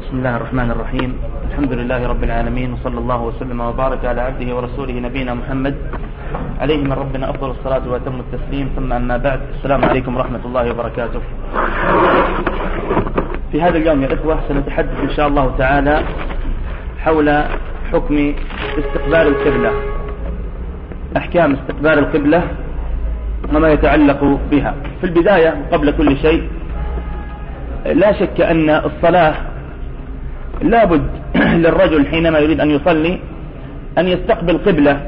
بسم الله الرحمن الرحيم. الحمد لله رب العالمين، وصلى الله وسلم وبارك على عبده ورسوله نبينا محمد عليه من ربنا أفضل الصلاة وأتم التسليم، ثم أما بعد. السلام عليكم ورحمة الله وبركاته. في هذا اليوم يا إخوة سنتحدث إن شاء الله تعالى حول حكم استقبال القبلة، أحكام استقبال القبلة وما يتعلق بها. في البداية قبل كل شيء لا شك أن الصلاة لابد للرجل حينما يريد أن يصلي أن يستقبل قبلة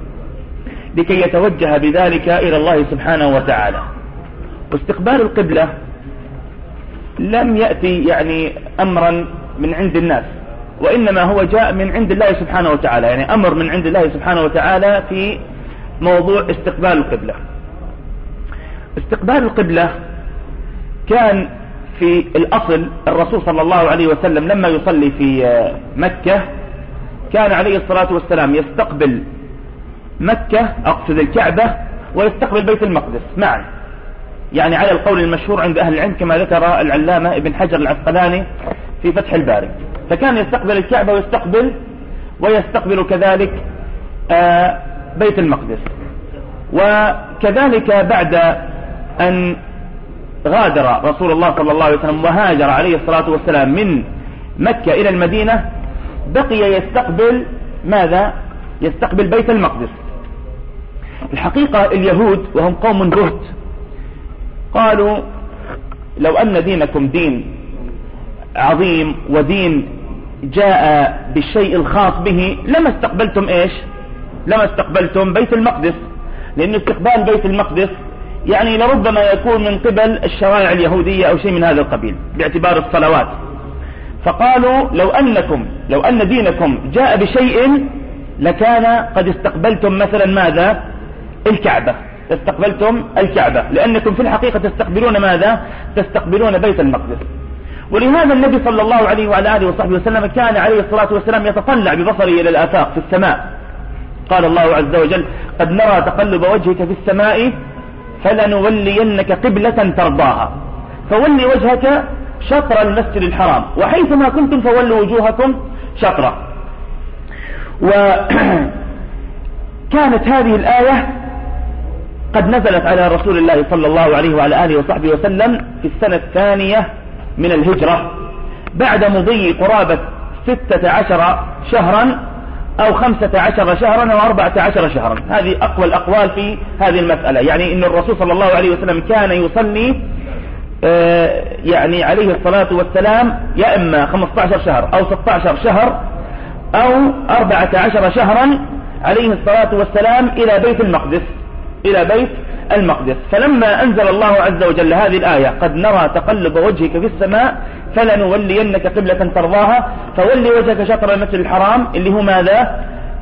لكي يتوجه بذلك إلى الله سبحانه وتعالى. واستقبال القبلة لم يأتي يعني أمرا من عند الناس، وإنما هو جاء من عند الله سبحانه وتعالى، يعني أمر من عند الله سبحانه وتعالى في موضوع استقبال القبلة. استقبال القبلة كان في الأصل الرسول صلى الله عليه وسلم لما يصلي في مكة كان عليه الصلاة والسلام يستقبل مكة، أقصد الكعبة، ويستقبل بيت المقدس معا، يعني على القول المشهور عند أهل العلم كما ذكر العلامة ابن حجر العسقلاني في فتح الباري. فكان يستقبل الكعبة ويستقبل كذلك بيت المقدس. وكذلك بعد أن غادر رسول الله صلى الله عليه وسلم وهاجر عليه الصلاة والسلام من مكة إلى المدينة بقي يستقبل ماذا؟ يستقبل بيت المقدس. الحقيقة اليهود وهم قوم بهت قالوا لو أن دينكم دين عظيم ودين جاء بالشيء الخاص به لما استقبلتم إيش؟ لما استقبلتم بيت المقدس، لأن استقبال بيت المقدس يعني لربما يكون من قبل الشرائع اليهودية أو شيء من هذا القبيل باعتبار الصلوات. فقالوا لو أن دينكم جاء بشيء لكان قد استقبلتم مثلا ماذا؟ الكعبة، استقبلتم الكعبة، لأنكم في الحقيقة تستقبلون ماذا؟ تستقبلون بيت المقدس. ولهذا النبي صلى الله عليه وعلى آله وصحبه وسلم كان عليه الصلاة والسلام يتطلع ببصره إلى الآفاق في السماء. قال الله عز وجل: قد نرى تقلب وجهك في السماء فلنولينك قبلة ترضاها فولي وجهك شطر المسجد الحرام وحيثما كنتم فولوا وجوهكم شطرة. وكانت هذه الآية قد نزلت على رسول الله صلى الله عليه وعلى آله وصحبه وسلم في السنة الثانية من الهجرة بعد مضي قرابة 16 شهرا أو 15 شهرا أو 14 شهرا. هذه أقوى الأقوال في هذه المسألة، يعني أن الرسول صلى الله عليه وسلم كان يصلي يعني عليه الصلاة والسلام يا إما 15 شهر أو 16 شهر أو 14 شهرا عليه الصلاة والسلام إلى بيت المقدس. فلما أنزل الله عز وجل هذه الآية: قد نرى تقلب وجهك في السماء فلنولينك قبلة ترضاها فولي وجهك شطر المسجد الحرام اللي هو ماذا؟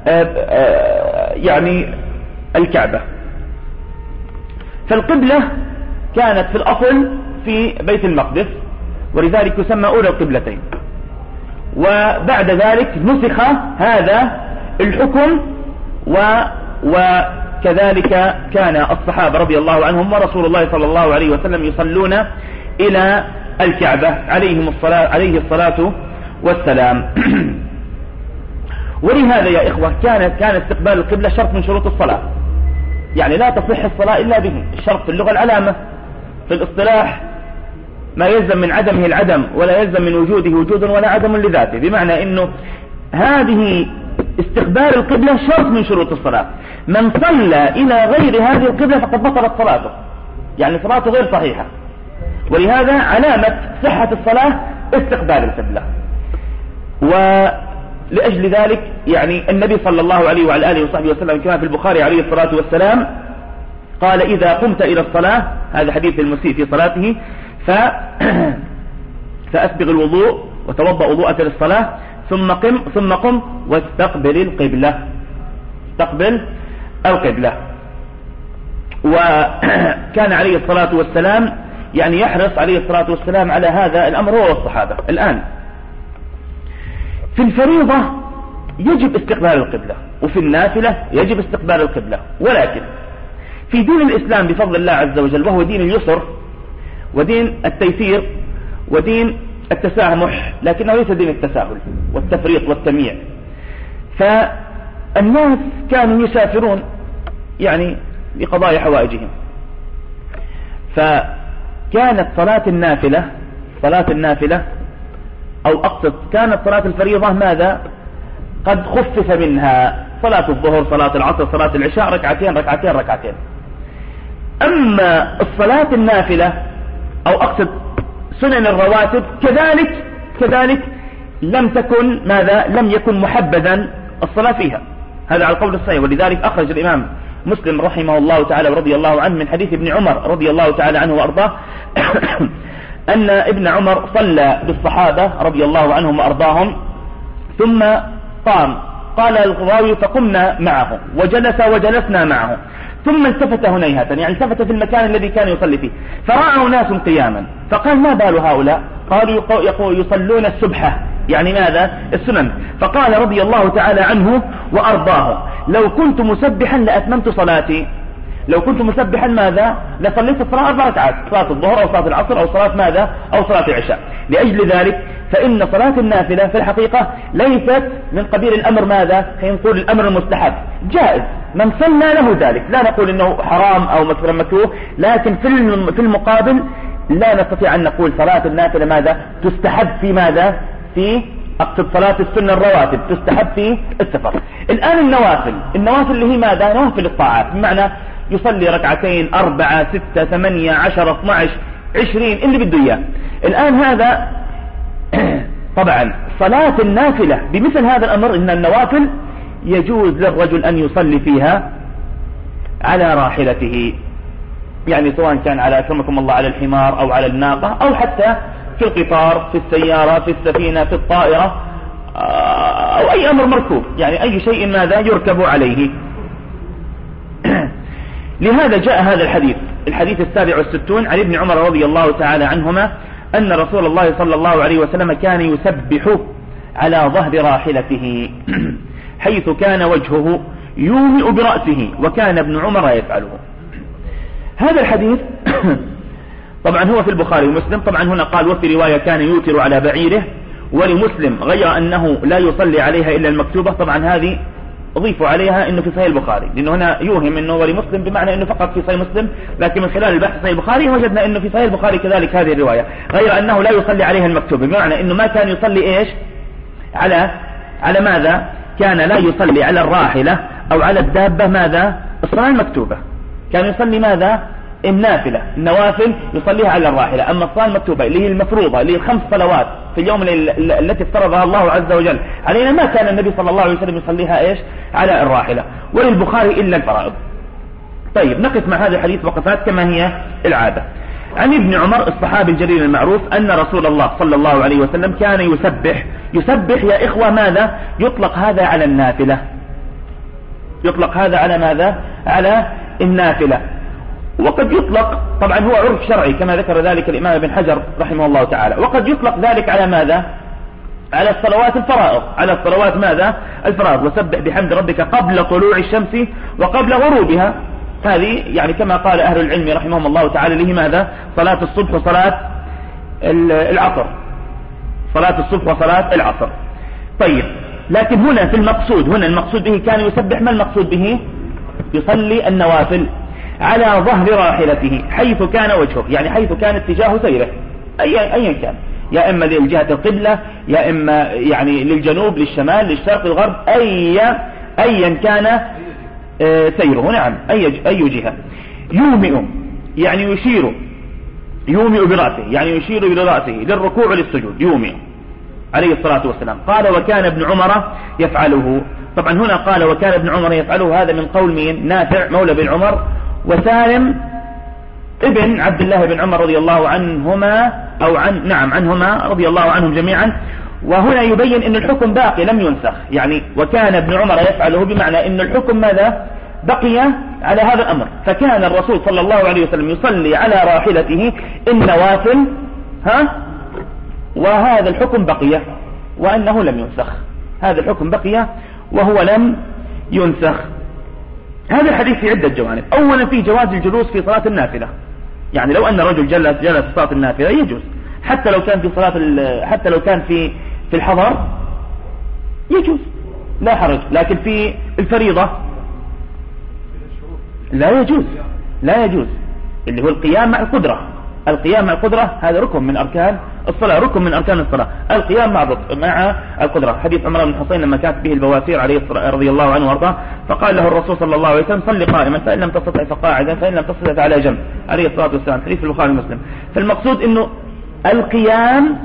يعني الكعبة. فالقبلة كانت في الأصل في بيت المقدس، ولذلك يسمى أولى القبلتين. وبعد ذلك نسخ هذا الحكم وكذلك كان الصحابة رضي الله عنهم ورسول الله صلى الله عليه وسلم يصلون إلى الكعبة عليه الصلاة والسلام. ولهذا يا إخوة كان استقبال القبلة شرط من شروط الصلاة، يعني لا تصح الصلاة إلا به. الشرط في اللغة العلامة، في الاصطلاح ما يلزم من عدمه العدم ولا يلزم من وجوده وجود ولا عدم لذاته، بمعنى أنه هذه استقبال القبلة شرط من شروط الصلاة. من صلى إلى غير هذه القبلة فقد بطلت صلاته، يعني صلاته غير صحيحة. ولهذا علامة صحة الصلاة استقبال القبلة. ولأجل ذلك يعني النبي صلى الله عليه وعلى آله وصحبه وسلم كما في البخاري عليه الصلاة والسلام قال: إذا قمت إلى الصلاة، هذا حديث المسيء في صلاته، فأسبغ الوضوء وتوضأ وضوءك للصلاة ثم قم واستقبل القبلة. استقبل القبلة. وكان عليه الصلاة والسلام يعني يحرص عليه الصلاة والسلام على هذا الأمر هو والصحابة. الآن في الفريضة يجب استقبال القبلة، وفي النافلة يجب استقبال القبلة. ولكن في دين الإسلام بفضل الله عز وجل، وهو دين اليسر ودين التيسير ودين التسامح، لكنه ليس دين التساهل والتفريط والتمييع. فالناس كانوا يسافرون يعني لقضاء حوائجهم، فكانت صلاة النافلة أو أقصد كانت صلاة الفريضة ماذا قد خفف منها، صلاة الظهر صلاة العصر صلاة العشاء ركعتين. أما الصلاة النافلة أو أقصد سنن الرواتب كذلك لم يكن محبذا الصلاة فيها، هذا على القول الصحيح. ولذلك أخرج الإمام مسلم رحمه الله تعالى ورضي الله عنه من حديث ابن عمر رضي الله تعالى عنه وأرضاه أن ابن عمر صلى بالصحابة رضي الله عنهم وأرضاهم ثم قام، قال الراوي فقمنا معه وجلسنا معه، ثم التفت هنيهة، يعني التفت في المكان الذي كان يصلي فيه، فرأوا ناس قياما، فقال ما بال هؤلاء؟ قالوا يصلون السبحة، يعني ماذا؟ السنن. فقال رضي الله تعالى عنه وأرضاه لو كنت مسبحا لأتممت صلاتي، لو كنت مسبحا ماذا؟ لصليت الصلاة 4 ركعات، صلاة الظهر أو صلاة العصر أو صلاة ماذا؟ أو صلاة العشاء. لأجل ذلك فإن صلاة النافلة في الحقيقة ليست من قبيل الأمر ماذا؟ نقول الأمر المستحب، جائز، من صلى له ذلك، لا نقول إنه حرام أو مكروه، لكن في المقابل لا نستطيع أن نقول صلاة النافلة ماذا؟ تستحب في ماذا؟ في أقصد صلاة السنة الرواتب تستحب في السفر. الآن النوافل اللي هي ماذا؟ نوافل الطاعات، بمعنى يصلي 2 4 6 8 10 12 20 اللي بده إياه. الآن هذا طبعا صلاة النافلة بمثل هذا الأمر، إن النوافل يجوز للرجل أن يصلي فيها على راحلته، يعني سواء كان على أكرمكم الله على الحمار أو على الناقة أو حتى في القطار في السيارة في السفينة في الطائرة أو أي أمر مركوب، يعني أي شيء ماذا يركب عليه. لهذا جاء هذا الحديث 67 عن ابن عمر رضي الله تعالى عنهما أن رسول الله صلى الله عليه وسلم كان يسبح على ظهر راحلته حيث كان وجهه يومئ برأسه، وكان ابن عمر يفعله. هذا الحديث طبعا هو في البخاري ومسلم، طبعا هنا قال وفي رواية كان يوتر على بعيره، ولمسلم غير أنه لا يصلي عليها إلا المكتوبة. طبعا هذه أضيفوا عليها أنه في صحيح البخاري، لأنه هنا يوهم أنه ولمسلم بمعنى أنه فقط في صحيح مسلم، لكن من خلال البحث صحيح البخاري وجدنا أنه في صحيح البخاري كذلك هذه الرواية، غير أنه لا يصلي عليها المكتوبة، بمعنى أنه ما كان يصلي إيش على ماذا؟ كان لا يصلي على الراحلة أو على الدابة ماذا؟ الصلاة المكتوبة، كان يصلي ماذا؟ النوافل يصليها على الراحلة. أما الصلاة المكتوبة اللي هي المفروضة اللي هي 5 صلوات في اليوم التي افترضها الله عز وجل علينا، ما كان النبي صلى الله عليه وسلم يصليها إيش؟ على الراحلة. وللبخاري إلا الفرائض. طيب نقف مع هذا الحديث وقفات كما هي العادة. عن ابن عمر الصحابي الجليل المعروف أن رسول الله صلى الله عليه وسلم كان يسبح يا إخوة ماذا؟ يطلق هذا على النافلة، يطلق هذا على ماذا؟ على النافلة. وقد يطلق طبعا هو عرف شرعي كما ذكر ذلك الإمام ابن حجر رحمه الله تعالى، وقد يطلق ذلك على ماذا؟ على الصلوات الفرائض، على الصلوات ماذا؟ الفرائض. وسبح بحمد ربك قبل طلوع الشمس وقبل غروبها، هذه يعني كما قال أهل العلم رحمهم الله تعالى له ماذا؟ صلاة الصبح وصلاة العصر، صلاة الصبح وصلاة العصر. طيب لكن هنا في المقصود به كان يسبح، ما المقصود به؟ يصلي النوافل على ظهر راحلته حيث كان وجهه، يعني حيث كان اتجاه سيره أيا كان، يا إما للجهة القبلة يا إما يعني للجنوب للشمال للشرق للغرب، أيا كان سيره، نعم أي جهة. يومئ يعني يومئ برأسه، يعني يشير برأسه للركوع وللسجود، يومئ عليه الصلاة والسلام. قال وكان ابن عمر يفعله. طبعا هنا قال وكان ابن عمر يفعله، هذا من قول مين؟ نافع مولى بن عمر وسالم ابن عبد الله بن عمر رضي الله عنهما عنهما رضي الله عنهم جميعا. وهنا يبين ان الحكم باقي لم ينسخ، يعني وكان ابن عمر يفعله بمعنى ان الحكم ماذا؟ بقي على هذا الامر. فكان الرسول صلى الله عليه وسلم يصلي على راحلته النوافل وهذا الحكم بقي وانه لم ينسخ، هذا الحكم بقي وهو لم ينسخ. هذا الحديث في عدة جوانب. أولا في جواز الجلوس في صلاة النافلة، يعني لو أن رجل جلس في صلاة النافلة يجوز، حتى لو كان في حتى لو كان في الحضر يجوز لا حرج، لكن في الفريضة لا يجوز اللي هو القيام مع القدرة. القيام مع القدرة هذا ركن من أركان الصلاة، ركن من أركان الصلاة، القيام مع القدرة. حديث عمر بن الحصين لما كانت به البواسير عليه رضي الله عنه وارضاه، فقال له الرسول صلى الله عليه وسلم صل قائما فإن لم تستطع فقاعدا فإن لم تستطع فعلى جنب عليه الصلاة والسلام، حديث البخاري ومسلم. فالمقصود إنه القيام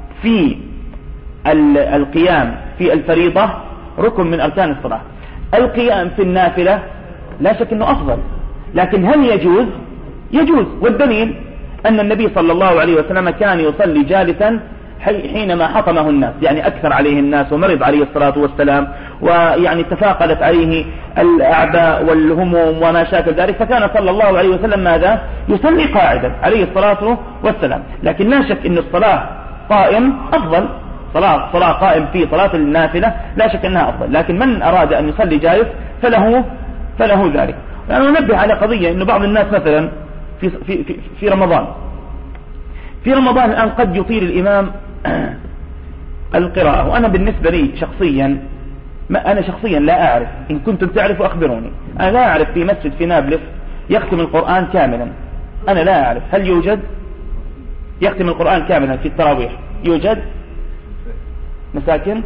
في الفريضة ركن من أركان الصلاة. القيام في النافلة لا شك أنه أفضل، لكن هل يجوز؟ والدليل أن النبي صلى الله عليه وسلم كان يصلي جالسا حينما حطمه الناس، يعني أكثر عليه الناس ومرض عليه الصلاة والسلام، ويعني تفاقدت عليه الأعباء والهموم وما شاكل ذلك، فكان صلى الله عليه وسلم ماذا؟ يصلي قاعدا عليه الصلاة والسلام. لكن لا شك أن الصلاة قائم أفضل، صلاة قائم في صلاة النافلة لا شك أنها أفضل، لكن من أراد أن يصلي جالس فله ذلك. أنا ننبه على قضية، إنه بعض الناس مثلا في رمضان الآن قد يطيل الإمام القراءة، وأنا بالنسبة لي شخصيا لا أعرف، إن كنتم تعرفوا أخبروني. أنا لا أعرف في مسجد في نابلس يختم القرآن كاملا، أنا لا أعرف هل يوجد يختم القرآن كاملا في التراويح؟ يوجد مساكن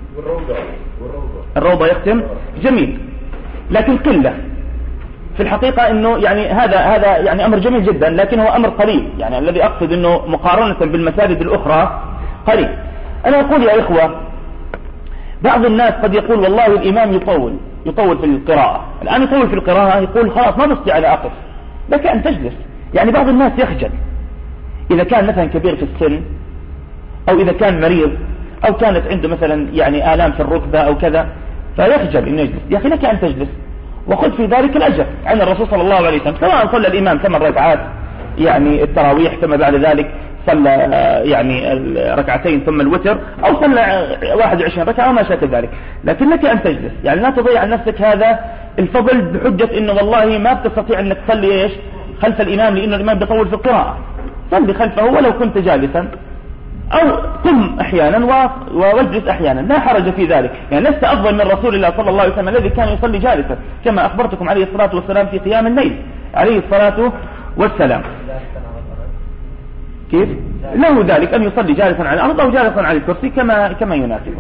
الروضة يختم، جميل، لكن قلة في الحقيقة. انه يعني هذا يعني امر جميل جدا، لكن هو امر قليل، يعني الذي اقصد انه مقارنة بالمساجد الاخرى قليل. انا اقول يا اخوة، بعض الناس قد يقول والله الامام يطول في القراءة، الان يطول في القراءة، يقول خلاص ما بستطيع على اقف، لك ان تجلس. يعني بعض الناس يخجل اذا كان مثلا كبير في السن، او اذا كان مريض، او كانت عنده مثلا يعني آلام في الركبة او كذا، فيخجل انه يجلس. يا اخي لك ان تجلس وخذ في ذلك الأجر عن الرسول صلى الله عليه وسلم، سواء صلى الإمام 8 ركعات يعني التراويح، ثم بعد ذلك صلى يعني ركعتين ثم الوتر، أو صلى 21 ركعة وما شاكل ذلك، لكن لك أن تجلس. يعني لا تضيع عن نفسك هذا الفضل بحجة إنه والله ما بتستطيع أنك تصلي خلف الإمام لأنه الإمام بيطول في القراءة. صلي خلفه ولو كنت جالسا، أو قم أحيانا واجلس أحيانا، لا حرج في ذلك. يعني لست أفضل من رسول الله صلى الله عليه وسلم الذي كان يصلي جالسا، كما أخبرتكم عليه الصلاة والسلام في قيام الليل عليه الصلاة والسلام. كيف؟ له ذلك أن يصلي جالسا على الأرض أو جالسا على الكرسي كما يناسبه.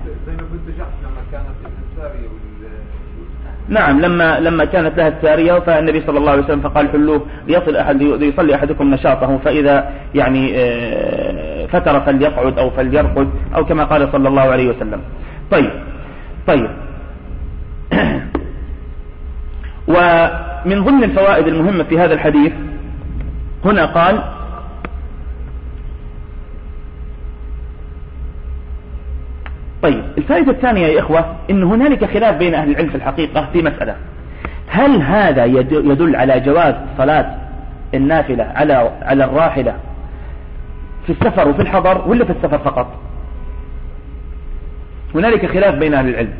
نعم، لما كانت لها السارية، فالنبي صلى الله عليه وسلم فقال حلوه يصلي أحدكم نشاطه، فإذا يعني فتر فليقعد أو فليرقد، أو كما قال صلى الله عليه وسلم. طيب ومن ضمن الفوائد المهمة في هذا الحديث هنا قال طيب الفائدة الثانية يا إخوة، إن هنالك خلاف بين أهل العلم في الحقيقة في مسألة، هل هذا يدل على جواز صلاة النافلة على الراحلة في السفر وفي الحضر، ولا في السفر فقط؟ هنالك خلاف بين أهل العلم،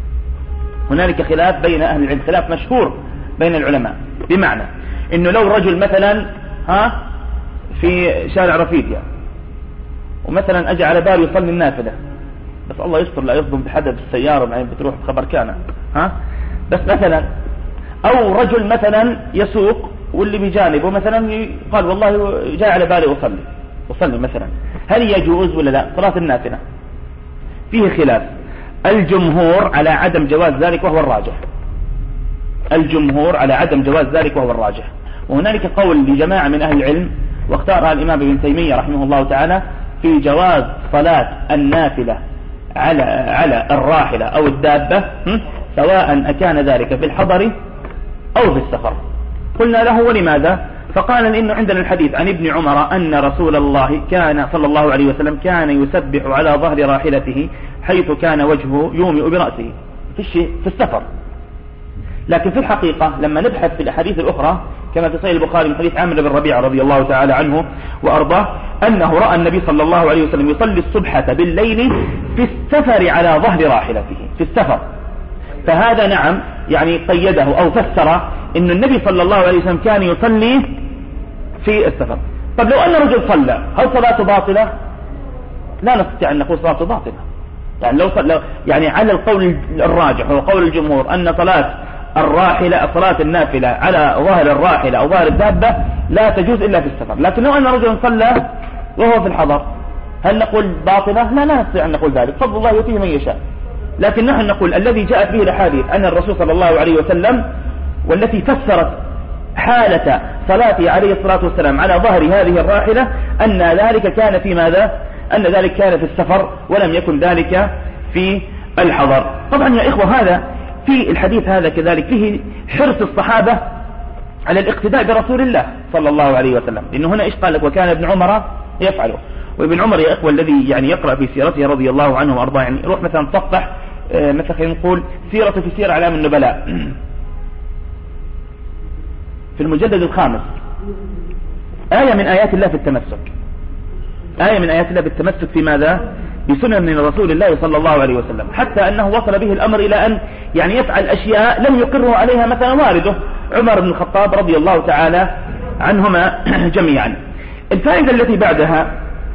خلاف مشهور بين العلماء، بمعنى إنه لو رجل مثلا في شارع رفيديا، ومثلا أجي على باله يصلي النافلة، بس الله يستر لا يصدم بحدا بالسيارة معين بتروح بخبر كان بس مثلا، أو رجل مثلا يسوق واللي بجانبه مثلا قال والله جاء على بالي أصلي مثلا، هل يجوز ولا لا صلاة النافلة؟ فيه خلاف. الجمهور على عدم جواز ذلك وهو الراجح، وهنالك قول لجماعة من أهل العلم واختارها الإمام ابن تيمية رحمه الله تعالى في جواز صلاة النافلة على الراحلة أو الدابة، سواء أكان ذلك في الحضر أو في السفر. قلنا له ولماذا؟ فقال إنه عندنا الحديث عن ابن عمر أن رسول الله كان صلى الله عليه وسلم كان يسبح على ظهر راحلته حيث كان وجهه يومئ برأسه في السفر. لكن في الحقيقة لما نبحث في الأحاديث الأخرى كما في صحيح البخاري من حديث عامر بن ربيعة رضي الله تعالى عنه وأرضاه أنه رأى النبي صلى الله عليه وسلم يصلي الصبحة بالليل في السفر على ظهر راحلته في السفر. فهذا نعم يعني قيده أو فسر أن النبي صلى الله عليه وسلم كان يصلي في السفر. طب لو أن رجل صلى هل صلاته باطلة؟ لا نستطيع أن نقول صلاته باطلة. يعني لو صلى يعني على القول الراجح وقول الجمهور أن صلاة الراحلة صلاة النافلة على ظاهر الراحلة أو ظاهر الدابة لا تجوز إلا في السفر. لكن لو أن رجل صلى وهو في الحضر هل نقول باطلة؟ لا نستطيع أن نقول ذلك، فضل الله يؤتيه من يشاء. لكن نحن نقول الذي جاءت به الأحاديث أن الرسول صلى الله عليه وسلم والتي فسرت حالة صلاته عليه الصلاة والسلام على ظهر هذه الراحلة أن ذلك كان في ماذا؟ أن ذلك كان في السفر ولم يكن ذلك في الحضر. طبعا يا إخوة هذا في الحديث هذا كذلك فيه حرص الصحابة على الاقتداء برسول الله صلى الله عليه وسلم، لأنه هنا إيش قال لك وكان ابن عمر يفعله. وابن عمر يا إخوة الذي يعني يقرأ في سيرته رضي الله عنه وأرضاه، يعني يروح مثلا تصفح مثلا خلينا نقول سيرته في سير أعلام النبلاء في المجلد الخامس آية من آيات الله في التمسك، آية من آيات الله بالتمسك في ماذا؟ بسنن من رسول الله صلى الله عليه وسلم، حتى أنه وصل به الأمر إلى أن يعني يفعل أشياء لم يقره عليها مثلا والده عمر بن الخطاب رضي الله تعالى عنهما جميعا. الفائدة التي بعدها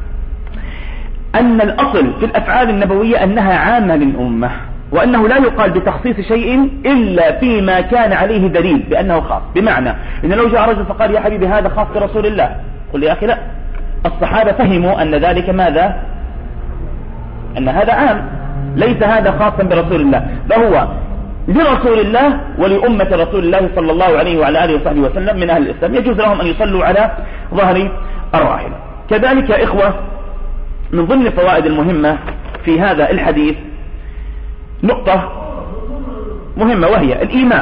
أن الأصل في الأفعال النبوية أنها عامة للأمة، وأنه لا يقال بتخصيص شيء إلا فيما كان عليه دليل بأنه خاص. بمعنى إن لو جاء رجل فقال يا حبيبي هذا خاص برسول الله، قل يا أخي لا، الصحابة فهموا أن ذلك ماذا؟ أن هذا عام، ليس هذا خاصا برسول الله، بل هو لرسول الله ولأمة رسول الله صلى الله عليه وعلى آله وصحبه وسلم من أهل الإسلام، يجوز لهم أن يصلوا على ظهر الراحلة. كذلك يا إخوة من ضمن الفوائد المهمة في هذا الحديث نقطة مهمة، وهي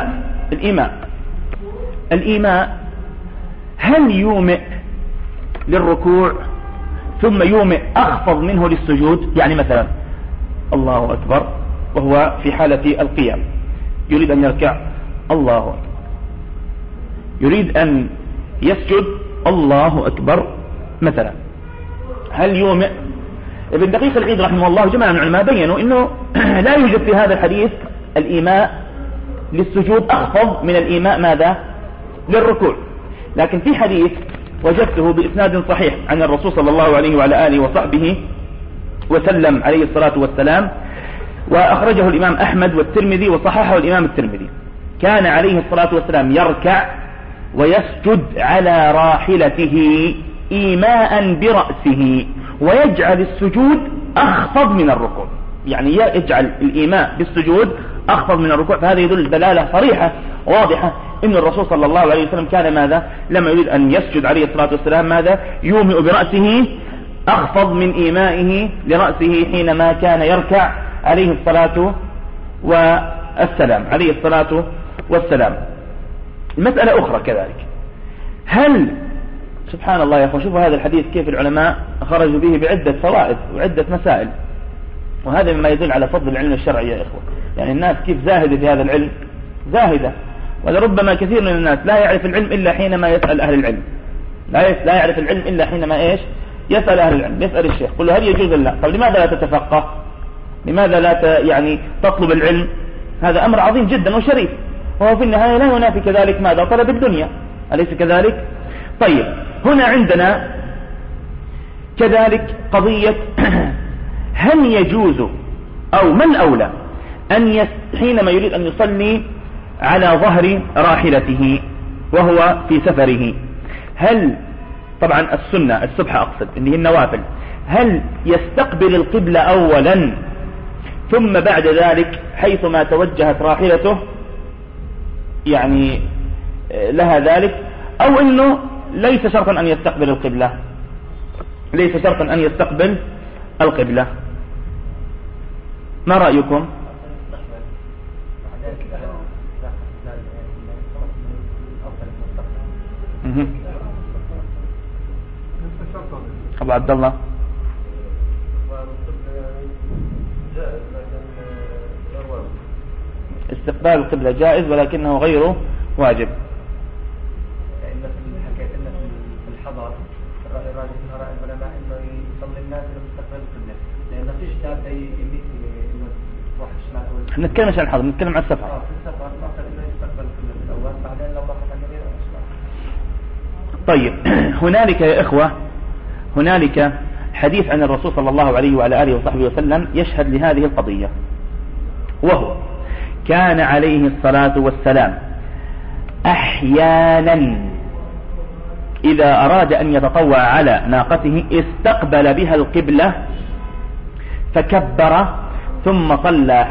الإيماء هل يومئ للركوع ثم يومئ أخفض منه للسجود؟ يعني مثلا الله أكبر وهو في حالة القيام يريد أن يركع الله أكبر، يريد أن يسجد الله أكبر مثلا، هل يومئ؟ ابن دقيق العيد رحمه الله جماعة من العلماء بيّنوا أنه لا يوجد في هذا الحديث الإيماء للسجود أخفض من الإيماء ماذا؟ للركوع. لكن في حديث وجدته بإسناد صحيح عن الرسول صلى الله عليه وعلى آله وصحبه وسلم عليه الصلاة والسلام، وأخرجه الإمام أحمد والترمذي وصححه الإمام الترمذي، كان عليه الصلاة والسلام يركع ويسجد على راحلته إيماء برأسه ويجعل السجود أخفض من الركوع، يعني يجعل الإيماء بالسجود أخفض من الركوع. فهذا يدل دلالة صريحة واضحة إن الرسول صلى الله عليه وسلم كان ماذا؟ لما يريد أن يسجد عليه الصلاة والسلام ماذا؟ يومئ برأسه أخفض من إيمائه لرأسه حينما كان يركع عليه الصلاة والسلام. المسألة أخرى كذلك، هل سبحان الله يا أخوة شوفوا هذا الحديث كيف العلماء خرجوا به بعدة فوائد وعدة مسائل، وهذا مما يدل على فضل العلم الشرعي يا إخوة. يعني الناس كيف زاهدة في هذا العلم، زاهدة، ولربما كثير من الناس لا يعرف العلم إلا حينما يسأل أهل العلم، لا يعرف العلم إلا حينما إيش؟ يسأل أهل العلم، يسأل الشيخ قل له هل يجوز لا؟ طب لماذا لا تتفقه؟ لماذا لا يعني تطلب العلم؟ هذا أمر عظيم جدا وشريف، وهو في النهاية لا ينافي كذلك ماذا؟ طلب الدنيا، أليس كذلك؟ طيب هنا عندنا كذلك قضية هل يجوز أو من أولى أن حينما يريد أن يصلي على ظهر راحلته وهو في سفره، هل طبعا السنة السبحة أقصد اللي هي النوافل، هل يستقبل القبلة أولا ثم بعد ذلك حيثما توجهت راحلته يعني لها ذلك، أو أنه ليس شرطا أن يستقبل القبلة؟ ليس شرطا أن يستقبل القبلة، ما رأيكم؟ أبو عبد الله استقبال القبلة جائز ولكنه غير واجب. في الحضر الرأي الراجح من آراء العلماء إنه يصلي الناس لمستقبل القبلة، لأن ما فيش كتاب أي يميت إنه تروح الشمال. احنا نتكلم عن الحضر، نتكلم عن السفر. في السفر مثلا إنه يستقبل القبلة الأول، بعدين لو راح عن اليمين أو الشمال. طيب هنالك يا إخوة هنالك حديث عن الرسول صلى الله عليه وعلى آله وصحبه وسلم يشهد لهذه القضية، وهو كان عليه الصلاة والسلام أحيانا إذا أراد أن يتطوع على ناقته استقبل بها القبلة فكبر ثم صلى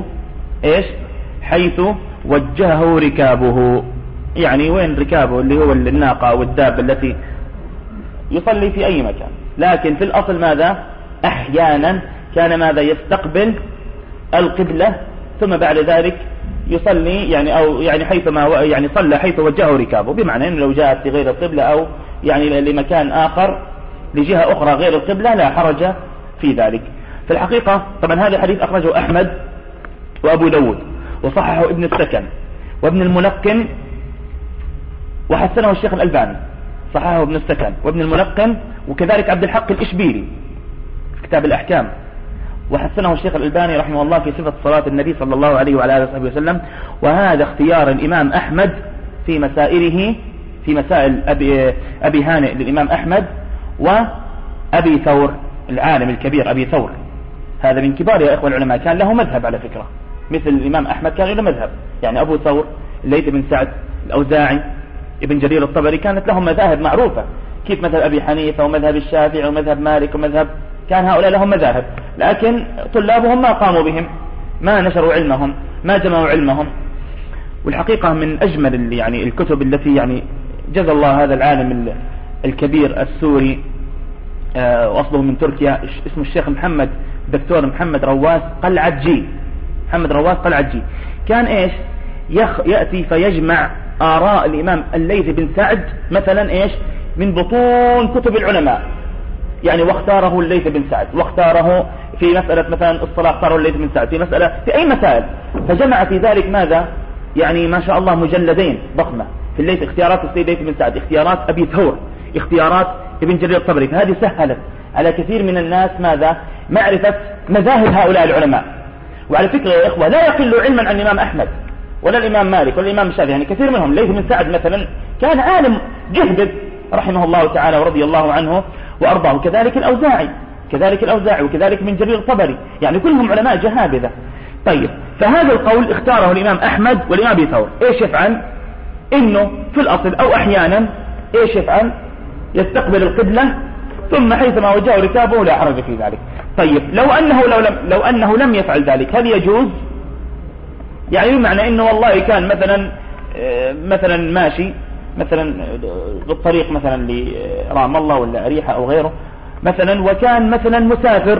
حيث وجهه ركابه، يعني وين ركابه اللي هو الناقة والدابة التي يصلي في أي مكان، لكن في الأصل ماذا أحيانا كان ماذا يستقبل القبلة ثم بعد ذلك يصلي يعني أو يعني حيثما يعني صلى حيث وجهه ركابه، بمعنى أنه لو جاءت لغير القبلة أو يعني لمكان آخر لجهة أخرى غير القبلة لا حرج في ذلك. في الحقيقة طبعا هذا الحديث أخرجه أحمد وأبو داود وصححه ابن السكن وابن الملقن وحسنه الشيخ الألباني، صححه ابن السكن وابن الملقن وكذلك عبد الحق الإشبيلي في كتاب الأحكام، وحسنه الشيخ الألباني رحمه الله في صفة صلاة النبي صلى الله عليه وعلى آله وصحبه وسلم. وهذا اختيار الإمام أحمد في مسائله في مسائل أبي هانئ للإمام أحمد وأبي ثور العالم الكبير أبي ثور، هذا من كبار يا إخوة العلماء، كان له مذهب على فكرة مثل الإمام أحمد كان له مذهب، يعني أبو ثور الليث بن سعد الأوزاعي ابن جرير الطبري كانت لهم مذاهب معروفة، كيف مذهب أبي حنيفة ومذهب الشافعي ومذهب مالك ومذهب، كان هؤلاء لهم مذاهب، لكن طلابهم ما قاموا بهم، ما نشروا علمهم، ما جمعوا علمهم. والحقيقة من أجمل يعني الكتب التي يعني جزى الله هذا العالم الكبير السوري وأصله من تركيا اسمه الشيخ محمد دكتور محمد رواس قلعجي، محمد رواس قلعجي، كان يأتي فيجمع آراء الإمام الليث بن سعد مثلا من بطون كتب العلماء، يعني واختاره الليث بن سعد واختاره في مسألة مثلا الصلاة اختاره الليث بن سعد في مسألة في أي مسائل، فجمع في ذلك ماذا يعني ما شاء الله مجلدين ضخمة في الليث، اختيارات السيد الليث بن سعد، اختيارات أبي ثور، اختيارات ابن جرير الطبري، فهذه سهلت على كثير من الناس ماذا معرفة مذاهب هؤلاء العلماء. وعلى فكرة يا إخوة لا يقل علما عن الإمام أحمد ولا الإمام مالك ولا الإمام الشافعي، يعني كثير منهم الليث بن سعد مثلا كان عالم جهبذ رحمه الله تعالى ورضي الله عنه وأرضاه، كذلك الأوزاعي وكذلك من جرير الطبري، يعني كلهم علماء جهابذة. طيب فهذا القول اختاره الإمام أحمد والإمام أبي ثور، يفعل إنه في الأصل أو أحيانا يفعل يستقبل القبلة ثم حيثما وجهه ركابه لا حرج في ذلك. طيب لو أنه لم يفعل ذلك هل يجوز؟ يعني بمعنى إنه والله كان مثلا ماشي مثلا بالطريق مثلا لرام الله ولا أريحة أو غيره مثلا، وكان مثلا مسافر،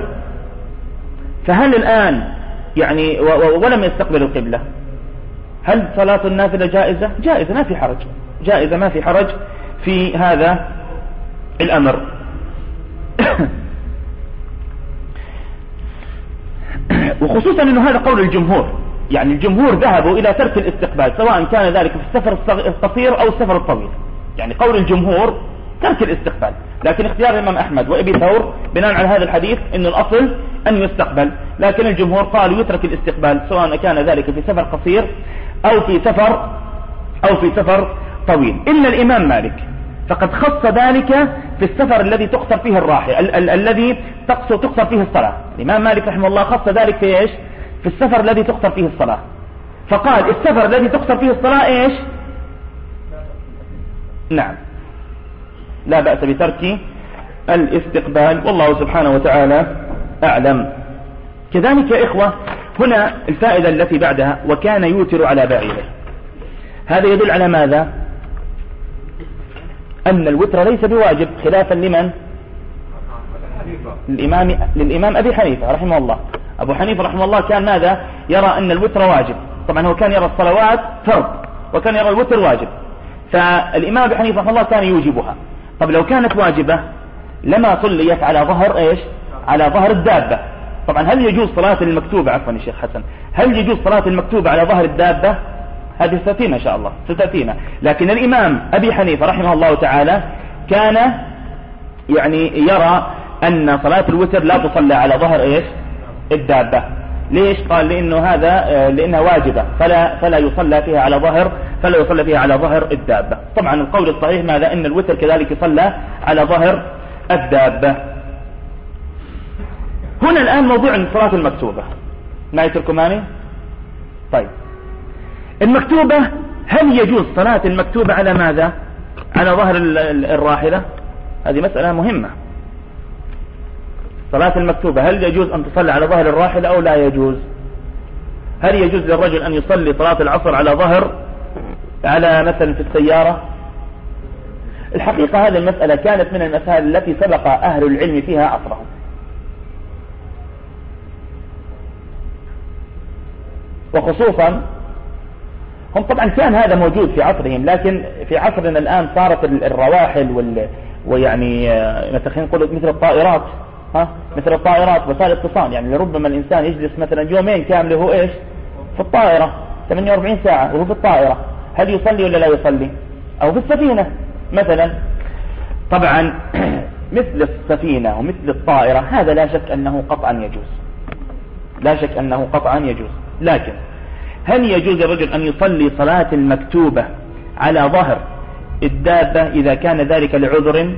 فهل الآن يعني ولم يستقبل القبلة هل صلاة النافلة جائزة؟ جائزة ما في حرج، جائزة ما في حرج في هذا الأمر. وخصوصا أنه هذا قول الجمهور، يعني الجمهور ذهبوا إلى ترك الاستقبال سواء كان ذلك في السفر القصير أو السفر الطويل، يعني قول الجمهور ترك الاستقبال، لكن اختيار الإمام أحمد وأبي ثور بناء على هذا الحديث أن الأصل أن يستقبل، لكن الجمهور قالوا يترك الاستقبال سواء كان ذلك في سفر قصير أو في سفر طويل، إلا الإمام مالك فقد خص ذلك في السفر الذي تقصر فيه الراحل الذي تقصر فيه الصلاة. الإمام مالك رحمه الله خص ذلك في في السفر الذي تقصر فيه الصلاة، فقال السفر الذي تقصر فيه الصلاة نعم لا بأس بترك الاستقبال، والله سبحانه وتعالى أعلم. كذلك يا إخوة هنا الفائدة التي بعدها وكان يوتر على بعيره، هذا يدل على ماذا؟ أن الوتر ليس بواجب خلافا لمن؟ للإمام أبي حنيفة رحمه الله. أبو حنيفة رحمه الله كان ماذا؟ يرى أن الوتر واجب، طبعا هو كان يرى الصلوات فرض وكان يرى الوتر واجب، فالإمام أبي حنيفة رحمه الله كان يوجبها. طب لو كانت واجبة لما صليت على ظهر على ظهر الدابة، طبعا هل يجوز صلاة المكتوبة عفوا يا شيخ حسن، هل يجوز صلاة المكتوبة على ظهر الدابة؟ هذه ستأتينا إن شاء الله ستأتينا، لكن الإمام أبي حنيفة رحمه الله تعالى كان يعني يرى أن صلاة الوتر لا تصلى على ظهر الدابة. ليش؟ قال لأنها واجبة فلا يصلى فيها على ظهر فلا يصلى فيها على ظهر الدابة. طبعا القول الصحيح ماذا؟ إن الوتر كذلك يصلى على ظهر الدابة. هنا الآن موضوع الصلاة المكتوبة. ناية الكماني. طيب المكتوبة، هل يجوز صلاة المكتوبة على ماذا؟ على ظهر الراحلة؟ هذه مسألة مهمة. صلاة المكتوبة هل يجوز أن تصلي على ظهر الراحلة أو لا يجوز؟ هل يجوز للرجل أن يصلي صلاة العصر على ظهر، على مثلا في السيارة؟ الحقيقة هذه المسألة كانت من المسائل التي سبق أهل العلم فيها عصرهم، وخصوصا هم طبعا كان هذا موجود في عصرهم، لكن في عصرنا الآن صارت الرواحل ويعني مثلا نقول مثل الطائرات، مثل الطائرات وسائل الاتصال، يعني لربما الإنسان يجلس مثلا يومين كامل هو إيش في الطائرة 48 ساعة وهو في الطائرة، هل يصلي ولا لا يصلي؟ أو في السفينة مثلا. طبعا مثل السفينة ومثل الطائرة هذا لا شك أنه قطعا يجوز، لا شك أنه قطعا يجوز. لكن هل يجوز الرجل أن يصلي صلاة المكتوبة على ظهر الدابة إذا كان ذلك لعذر؟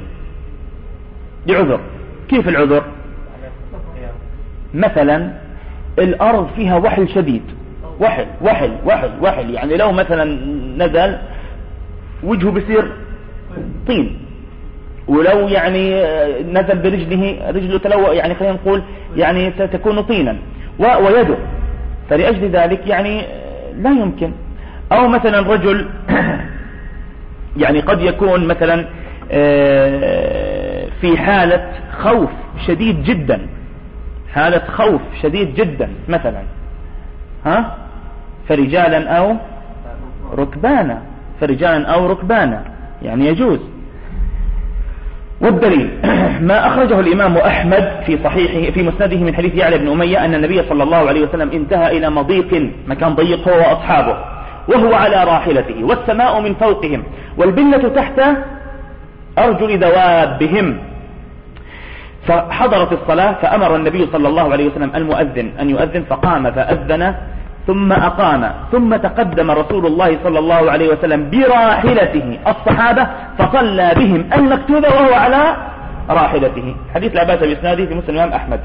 كيف العذر؟ مثلا الأرض فيها وحل شديد، وحل يعني لو مثلا نزل وجهه بيصير طين، ولو يعني نزل رجله تلوى، يعني خلينا نقول يعني تكون طينا ويده، فلأجل ذلك يعني لا يمكن. أو مثلا رجل يعني قد يكون مثلا في حالة خوف شديد جدا، حالة خوف شديد جدا مثلا، فرجالا أو ركبانا يعني يجوز. والدليل ما أخرجه الإمام أحمد في صحيحه في مسنده من حديث يعلى بن أمية أن النبي صلى الله عليه وسلم انتهى إلى مضيق، مكان ضيق هو وأصحابه، وهو على راحلته والسماء من فوقهم والبلة تحت أرجل دوابهم، فحضرت الصلاة فأمر النبي صلى الله عليه وسلم المؤذن أن يؤذن، فقام فأذن ثم أقام، ثم تقدم رسول الله صلى الله عليه وسلم براحلته الصحابة فصلى بهم المكتوبة وهو على راحلته. حديث لا بأس بإسناده في مسند الإمام أحمد.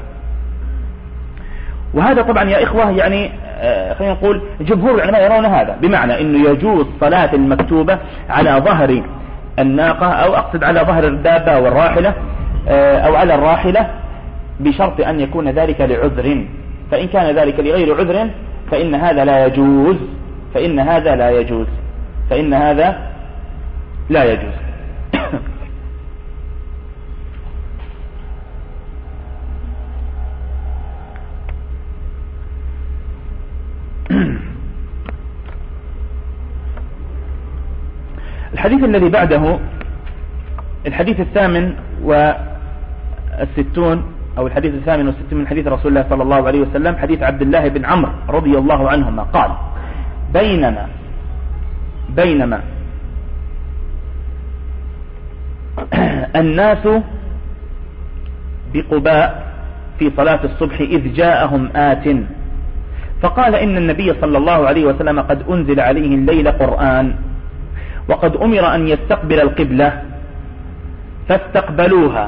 وهذا طبعا يا إخوة يعني خلينا نقول جمهور العلماء يرون هذا، بمعنى أنه يجوز صلاة المكتوبة على ظهر الناقة، أو أقصد على ظهر الدابة والراحلة، أو على الراحلة، بشرط أن يكون ذلك لعذر. فإن كان ذلك لغير عذر فإن هذا لا يجوز، فإن هذا لا يجوز. الحديث الذي بعده الحديث 68 أو الحديث 68 من حديث رسول الله صلى الله عليه وسلم، حديث عبد الله بن عمرو رضي الله عنهما قال: بينما الناس بقباء في صلاة الصبح إذ جاءهم آت فقال إن النبي صلى الله عليه وسلم قد أنزل عليه الليل قرآن، وقد أمر أن يستقبل القبلة فاستقبلوها،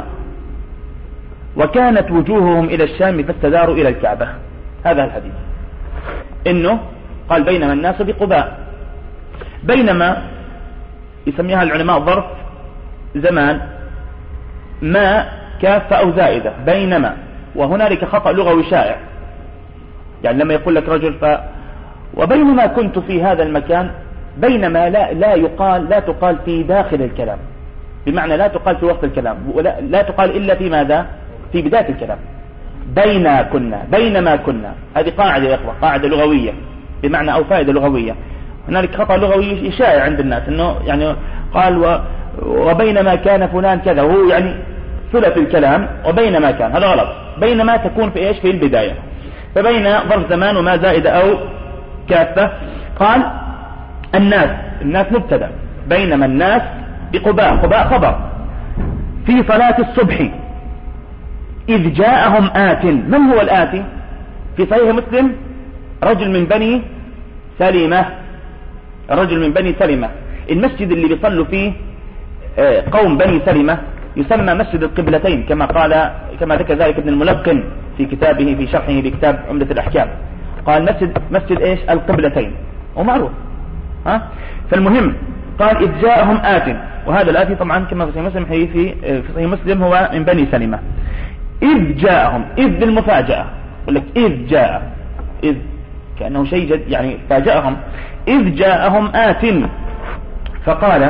وكانت وجوههم إلى الشام فاستداروا إلى الكعبة. هذا الحديث إنه قال بينما الناس بقباء، بينما يسميها العلماء ظرف زمان، ما كافة أو زائدة بينما، وهنالك خطأ لغوي شائع، يعني لما يقول لك رجل وبينما كنت في هذا المكان، بينما لا تقال في داخل الكلام، بمعنى لا تقال في وسط الكلام، لا تقال إلا في ماذا؟ في بداية الكلام. بينما كنا، هذه قاعدة يا إخوة، قاعدة لغوية بمعنى أو فائدة لغوية. هنالك خطأ لغوي شائع عند الناس إنه يعني قال وبينما كان فلان كذا، وهو يعني صلة الكلام وبينما كان، هذا غلط. بينما تكون في إيش؟ في البداية. فبين ظرف زمان وما زائدة أو كافة. قال الناس مبتدا، بينما الناس بقباء خبر في صلاة الصبح إذ جاءهم آت. من هو الآتي؟ في صحيح مسلم رجل من بني سلمة رجل من بني سلمة. المسجد اللي بيصلوا فيه قوم بني سلمة يسمى مسجد القبلتين، كما ذكر ذلك ابن الملقن في كتابه في شرحه لكتاب عمدة الأحكام، قال مسجد ايش؟ القبلتين، ومعروف. فالمهم قال إذ جاءهم آت، وهذا الآتي طبعا كما في صحيح مسلم في صحيح مسلم هو من بني سلمة. إذ جاءهم، إذ بالمفاجأة، يقول لك إذ جاء، إذ كأنه شيء جد يعني فاجأهم. إذ جاءهم آت فقال،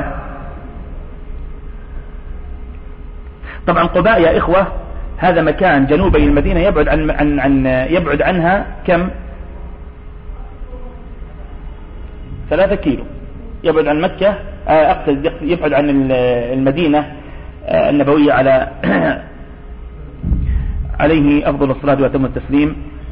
طبعا قباء يا إخوة هذا مكان جنوبي المدينة يبعد عنها كم؟ 3 كيلو يبعد عن مكة، أقصد يبعد عن المدينة النبوية عليه أفضل الصلاة وأتم التسليم،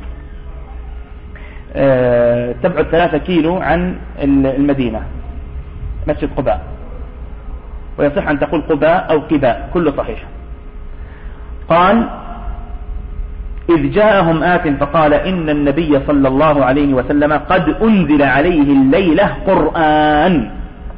تبعد 3 كيلو عن المدينة مسجد قباء، ويصح أن تقول قباء أو قباء كله صحيح. قال إذ جاءهم آت فقال إن النبي صلى الله عليه وسلم قد أنزل عليه الليلة قرآن.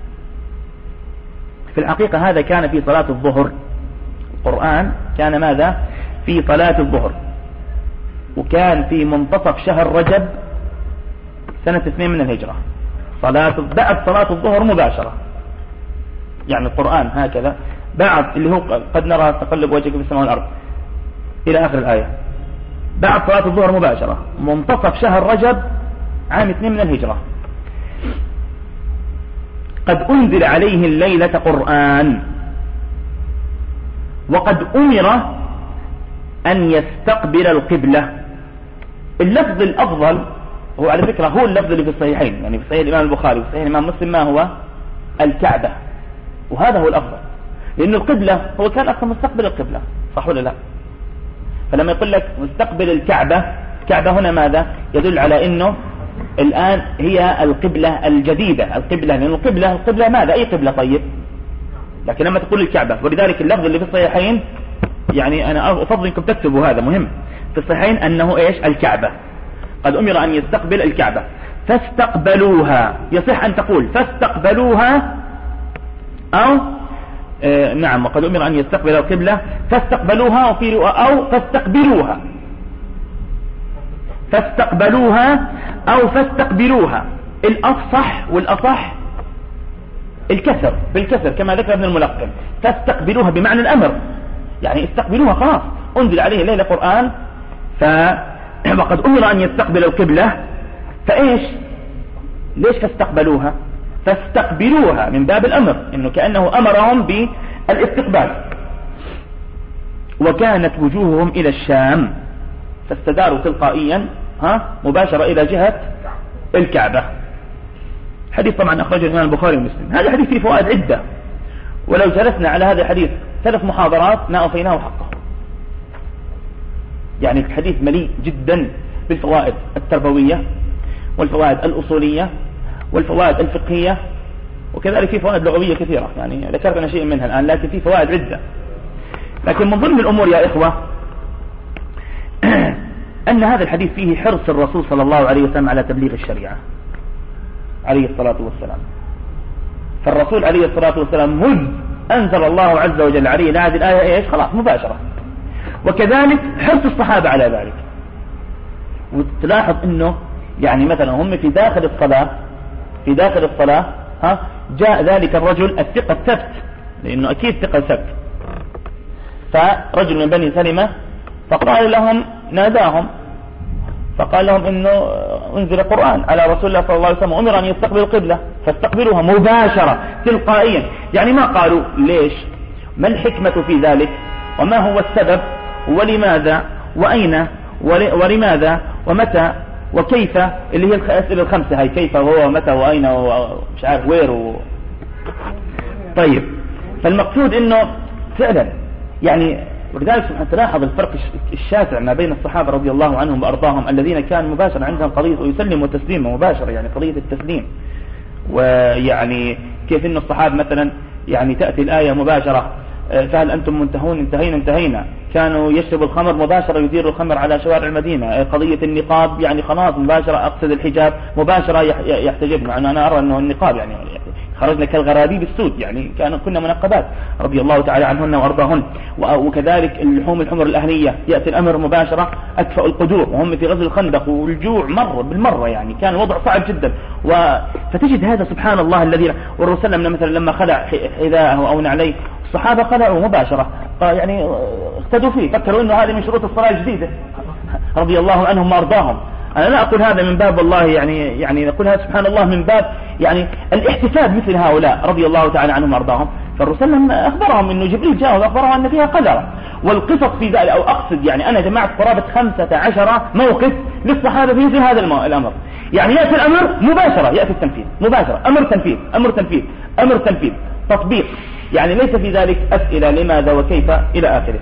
في الحقيقة هذا كان في صلاة الظهر، القرآن كان ماذا؟ في صلاة الظهر، وكان في منتصف شهر رجب سنة 2 من الهجرة، بعد صلاة الظهر مباشرة، يعني القرآن هكذا بعد اللي هو قد نرى تقلب وجهك في السماء والأرض إلى آخر الآية، بعد صلاة الظهر مباشرة منتصف شهر رجب عام 2 من الهجرة. قد أنزل عليه الليلة قرآن وقد أمر أن يستقبل القبلة. اللفظ الأفضل هو على فكرة هو اللفظ اللي في الصحيحين، يعني في صحيح الإمام البخاري وفي صحيح الإمام مسلم، ما هو؟ الكعبة، وهذا هو الأفضل، لأن القبلة هو كان أصلا مستقبل القبلة، صح ولا لا؟ فلما يقول لك مستقبل الكعبة، الكعبة هنا ماذا؟ يدل على أنه الآن هي القبلة الجديدة، القبلة، لأن القبلة ماذا؟ أي قبلة؟ طيب، لكن لما تقول الكعبة، ولذلك اللفظ اللي في الصحيحين، يعني أنا أفضل أنكم تكتبوا هذا مهم، في الصحيحين أنه إيش؟ الكعبة، قد أمر أن يستقبل الكعبة فاستقبلوها. يصح أن تقول فاستقبلوها أو نعم، وقد أمر أن يستقبل القبلة فاستقبلوها، أو فاستقبلوها أو فاستقبلوها. الأفصح والأصح الكسر، بالكسر كما ذكر ابن الملقن، فاستقبلوها بمعنى الأمر، يعني استقبلوها خلاص، أنزل عليه الليلة قرآن، وقد أمر أن يستقبل القبلة، فإيش؟ ليش فاستقبلوها؟ فاستقبلوها من باب الأمر، إنه كأنه أمرهم بالاستقبال. وكانت وجوههم إلى الشام، فاستداروا تلقائيا مباشرة إلى جهة الكعبة. حديث طبعا أخرجه الإمام البخاري ومسلم. هذا حديث فيه فوائد عدة، ولو جلسنا على هذا الحديث 3 محاضرات ما أوفيناه حقه، يعني الحديث مليء جدا بالفوائد التربوية والفوائد الأصولية والفوائد الفقهية، وكذلك في فوائد لغوية كثيرة، يعني ذكرت أنا شيء منها الآن، لكن في فوائد عدة. لكن من ضمن الأمور يا إخوة أن هذا الحديث فيه حرص الرسول صلى الله عليه وسلم على تبليغ الشريعة عليه الصلاة والسلام. فالرسول عليه الصلاة والسلام مذ أنزل الله عز وجل عليه هذه الآية إيش؟ خلاص مباشرة. وكذلك حرص الصحابة على ذلك. وتلاحظ أنه يعني مثلا هم في داخل الصلاة جاء ذلك الرجل الثقة الثبت، لأنه أكيد ثقة ثبت، فرجل من بني سلمة فقال لهم، ناداهم فقال لهم إنه أنزل قرآن على رسول الله صلى الله عليه وسلم، أمر أن يستقبل القبلة فاستقبلوها مباشرة تلقائيا. يعني ما قالوا ليش، ما الحكمة في ذلك، وما هو السبب، ولماذا، وأين، ولماذا، ومتى، وكيف، اللي هي الأسئلة الخمسة هاي، كيف، وهو، متى، وأين، ومش عارف وير طيب. فالمقصود إنه فعلا يعني، ولذلك سبحانه تلاحظ الفرق الشاسع ما بين الصحابة رضي الله عنهم وأرضاهم الذين كان مباشرة عندهم قضية ويسلم وتسليم مباشرة، يعني قضية التسليم. ويعني كيف إن الصحابة مثلا يعني تأتي الآية مباشرة فهل أنتم منتهون؟ انتهينا. كانوا يشربوا الخمر مباشرة، يديروا الخمر على شوارع المدينة. قضية النقاب يعني خلاص مباشرة، أقصد الحجاب مباشرة يحتجبن. مع أن أنا أرى أنه النقاب يعني خرجنا كالغرابيب السود، يعني كنا منقبات رضي الله تعالى عنهن وأرضاهن. وكذلك اللحوم الحمر الأهلية يأتي الأمر مباشرة، أكفأ القدور وهم في غزو الخندق، والجوع مر بالمرة، يعني كان الوضع صعب جدا. فتجد هذا سبحان الله الذي، والرسول مثلا لما خلع حذاءه أو نعليه الصحابة خلعوا مباشرة، يعني اقتدوا فيه، فكروا أنه هذه من شروط الصلاة الجديدة رضي الله عنهم وأرضاهم. أنا لا أقول هذا من باب والله يعني أقول هذا سبحان الله من باب يعني الاحتفال مثل هؤلاء رضي الله تعالى عنهم وأرضاهم. فالرسول أخبرهم أنه جبريل جاء وأخبرهم أن فيها قدرة. والقصص في ذلك، أو أقصد يعني أنا جمعت قرابة 15 موقف للصحابة في هذا الأمر. يعني يأتي الأمر مباشرة، يأتي التنفيذ مباشرة، أمر تنفيذ تطبيق، يعني ليس في ذلك أسئلة لماذا وكيف إلى آخره.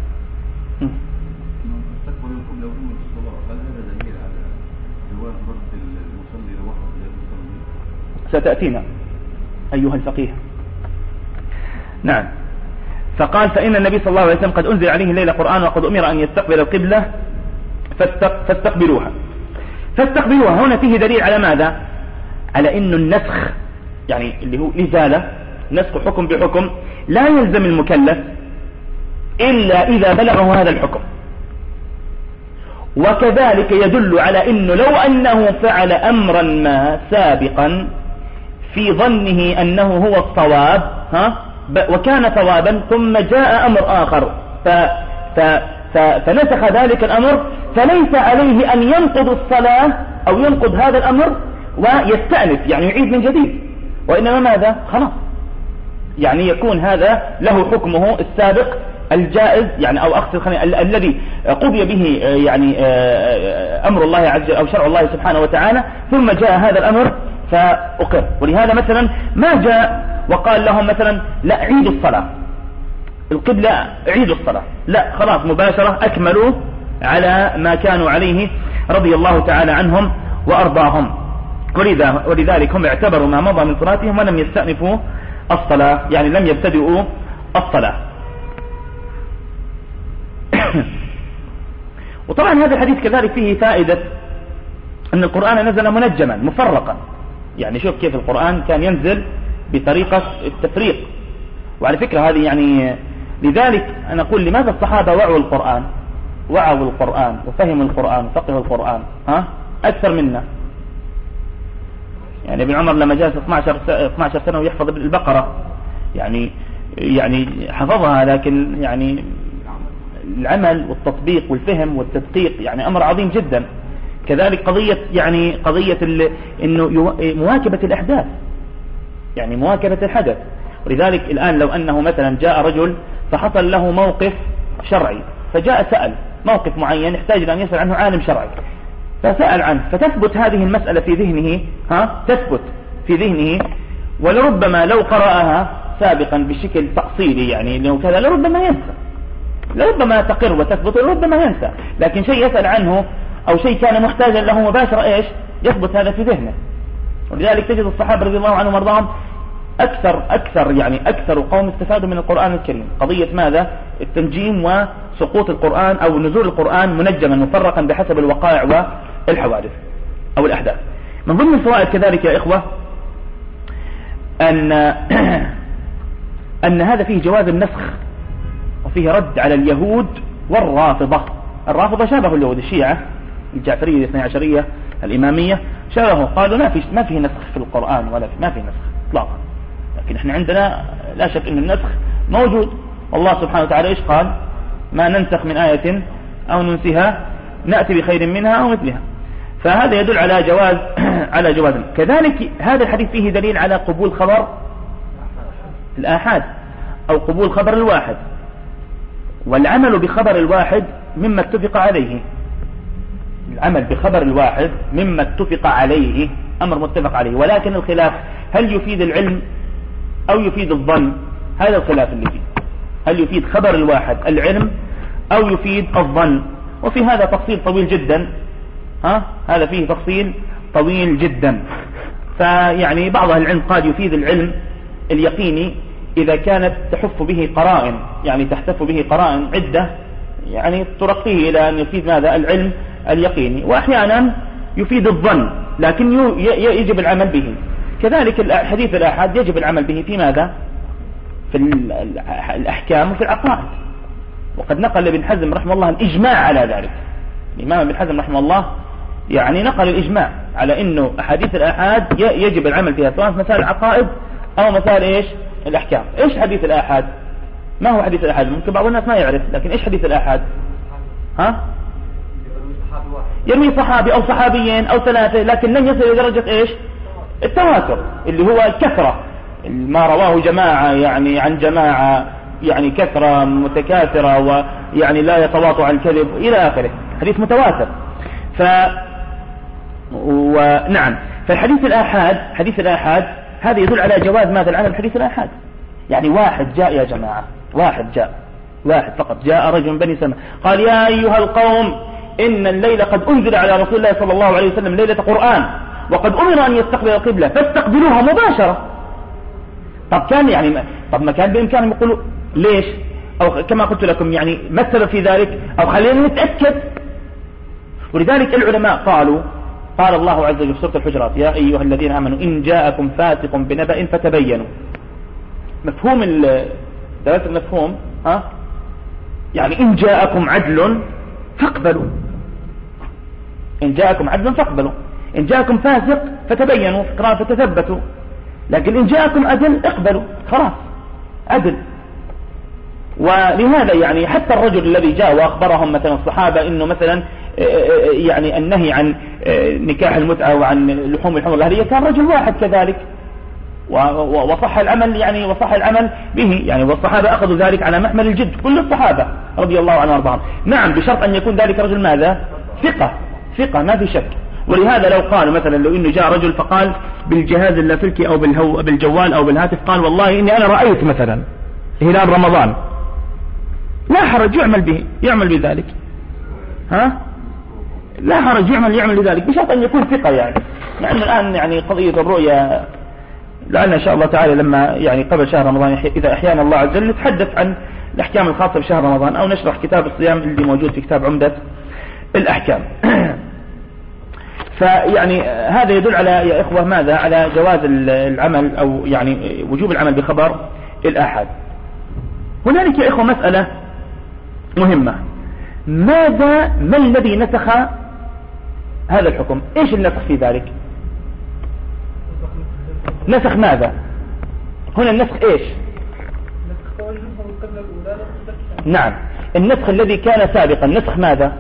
ستأتينا أيها الفقيه. نعم. فقال فإن النبي صلى الله عليه وسلم قد أنزل عليه الليلة قرآن وقد أمر أن يستقبل القبلة فاستقبلوها. هنا فيه دليل على ماذا؟ على إنه النسخ يعني اللي هو إزالة، نسخ حكم بحكم لا يلزم المكلف إلا إذا بلغه هذا الحكم. وكذلك يدل على إنه لو أنه فعل أمرا ما سابقا في ظنه أنه هو الصواب وكان صوابا، ثم جاء أمر آخر فنسخ ذلك الأمر، فليس عليه أن ينقض الصلاة أو ينقض هذا الأمر ويستأنف يعني يعيد من جديد، وإنما ماذا؟ خلاص يعني يكون هذا له حكمه السابق الجائز، يعني أو أقصد الذي قضي به يعني أمر الله عز وجل أو شرع الله سبحانه وتعالى، ثم جاء هذا الأمر فأقر. ولهذا مثلا ما جاء وقال لهم مثلا لا عيدوا الصلاة القبلة، عيدوا الصلاة، لا خلاص مباشرة أكملوا على ما كانوا عليه رضي الله تعالى عنهم وأرضاهم. ولذلك هم اعتبروا ما مضى من صلاتهم ولم يستأنفوا الصلاة، يعني لم يبتدئوا الصلاة. وطبعا هذا الحديث كذلك فيه فائدة أن القرآن نزل منجما مفرقا، يعني شوف كيف القرآن كان ينزل بطريقة التفريق. وعلى فكرة هذه يعني لذلك أنا أقول لماذا الصحابة وعوا القرآن وفهموا القرآن وفقهوا القرآن أكثر منا. يعني ابن عمر لما جلس 12 سنة ويحفظ البقرة يعني حفظها، لكن يعني العمل والتطبيق والفهم والتدقيق يعني أمر عظيم جدا. كذلك قضية إنه مواكبة الأحداث، يعني مواكبة الحدث. ولذلك الآن لو أنه مثلا جاء رجل فحصل له موقف شرعي، فجاء سأل موقف معين يحتاج أن يسأل عنه عالم شرعي، فسأل عنه، فتثبت هذه المسألة في ذهنه تثبت في ذهنه، ولربما لو قرأها سابقا بشكل تأصيلي يعني لو كذا لربما ينسى، لربما تقر وتثبت ولربما ينسى. لكن شيء يسأل عنه أو شيء كان محتاجا له مباشرة يثبت هذا في ذهنه. ولذلك تجد الصحابة رضي الله عنهم وارضاهم أكثر قوم استفادوا من القرآن الكريم. قضية ماذا؟ التنجيم وسقوط القرآن أو نزول القرآن منجما مفرقا بحسب الوقائع والحوادث أو الأحداث. من ضمن الفوائد كذلك يا إخوة أن هذا فيه جواز النسخ، وفيه رد على اليهود والرافضة. الرافضة شابهوا اليهود، الشيعة الجعفرية الاثني عشرية الإمامية شابهوا، قالوا ما فيه نسخ في القرآن ولا ما فيه نسخ إطلاقا. لكن احنا عندنا لا شك أن النسخ موجود، والله سبحانه وتعالى إيش قال؟ ما ننسخ من آية أو ننسها نأتي بخير منها أو مثلها. فهذا يدل على جواز كذلك هذا الحديث فيه دليل على قبول خبر الآحاد أو قبول خبر الواحد، والعمل بخبر الواحد مما اتفق عليه. العمل بخبر الواحد مما اتفق عليه، أمر متفق عليه، ولكن الخلاف هل يفيد العلم أو يفيد الظن؟ هذا الخلاف اللي فيه، هل يفيد خبر الواحد العلم أو يفيد الظن؟ وفي هذا تفصيل طويل جدا، هذا فيه تفصيل طويل جدا. فيعني بعض العلم قال يفيد العلم اليقيني إذا كانت تحف به قرائن، يعني تحتف به قرائن عدة، يعني ترقيه إلى أن يفيد ماذا؟ العلم اليقيني، وأحيانا يفيد الظن لكن يجب العمل به. كذلك حديث الآحاد يجب العمل به في ماذا؟ في الأحكام وفي العقائد. وقد نقل ابن حزم رحمه الله الإجماع على ذلك. الإمام ابن حزم رحمه الله يعني نقل الإجماع على أنه أحاديث الآحاد يجب العمل فيها سواء في مسائل العقائد أو مسائل إيش؟ الأحكام. إيش حديث الآحاد؟ ما هو حديث الآحاد؟ ممكن بعض الناس ما يعرف، لكن إيش حديث الآحاد؟ ها؟ يروي صحابي أو صحابيين أو ثلاثة، لكن لن يصل إلى درجة إيش؟ التواتر، اللي هو الكثرة، ما رواه جماعة يعني عن جماعة، يعني كثرة متكاثرة، ويعني لا يتواطع الكذب إلى آخره، حديث متواتر. ونعم، فالحديث الآحاد، حديث الآحاد هذا يدل على جواز ماذا؟ العمل بحديث الآحاد. يعني واحد جاء يا جماعة، واحد فقط جاء رجل من بني سلمة قال يا أيها القوم إن الليل قد أنزل على رسول الله صلى الله عليه وسلم ليلة قرآن، وقد أمر أن يستقبل القبلة فاستقبلوها مباشرة. طب كان يعني ما كان بإمكانهم يقولوا ليش؟ أو كما قلت لكم يعني ما السبب في ذلك؟ أو خلينا نتأكد. ولذلك العلماء قالوا، قال الله عز وجل في سورة الحجرات يا أيها الذين آمنوا إن جاءكم فاسق بنبأ فتبينوا. مفهوم دراسة المفهوم يعني إن جاءكم عدل فاقبلوا، إن جاءكم عدل فاقبلوا، إن جاءكم فاسق فتبينوا فتثبتوا، لكن إن جاءكم عدل اقبلوا، خلاص عدل. ولهذا يعني حتى الرجل الذي جاء وأخبرهم مثلا الصحابة إنه مثلا يعني النهي عن نكاح المتعة وعن لحوم الحمر الأهلية كان رجل واحد كذلك، وصح العمل يعني وصح العمل به يعني، والصحابة أخذوا ذلك على محمل الجد، كل الصحابة رضي الله عنهم وارضاهم. نعم بشرط أن يكون ذلك رجل ماذا؟ ثقة ما في شك. ولهذا لو قالوا مثلا لو إنه جاء رجل فقال بالجهاز اللاسلكي أو بالجوال أو بالهاتف قال والله إني أنا رأيت مثلا هلال رمضان، لا حرج يعمل بذلك، لا حرج يعمل بذلك بشرط أن يكون ثقة يعني. لأن الآن يعني قضية الرؤية لعلنا إن شاء الله تعالى لما يعني قبل شهر رمضان إذا أحيانا الله عز وجل نتحدث عن الأحكام الخاصة بشهر رمضان، أو نشرح كتاب الصيام اللي موجود في كتاب عمدة الأحكام. فيعني هذا يدل على يا إخوة ماذا؟ على جواز العمل أو يعني وجوب العمل بخبر الآحاد. هنالك يا إخوة مسألة مهمة، ما الذي نسخ هذا الحكم؟ إيش النسخ في ذلك؟ نسخ ماذا؟ هنا النسخ إيش؟ نعم النسخ الذي كان سابقا نسخ ماذا؟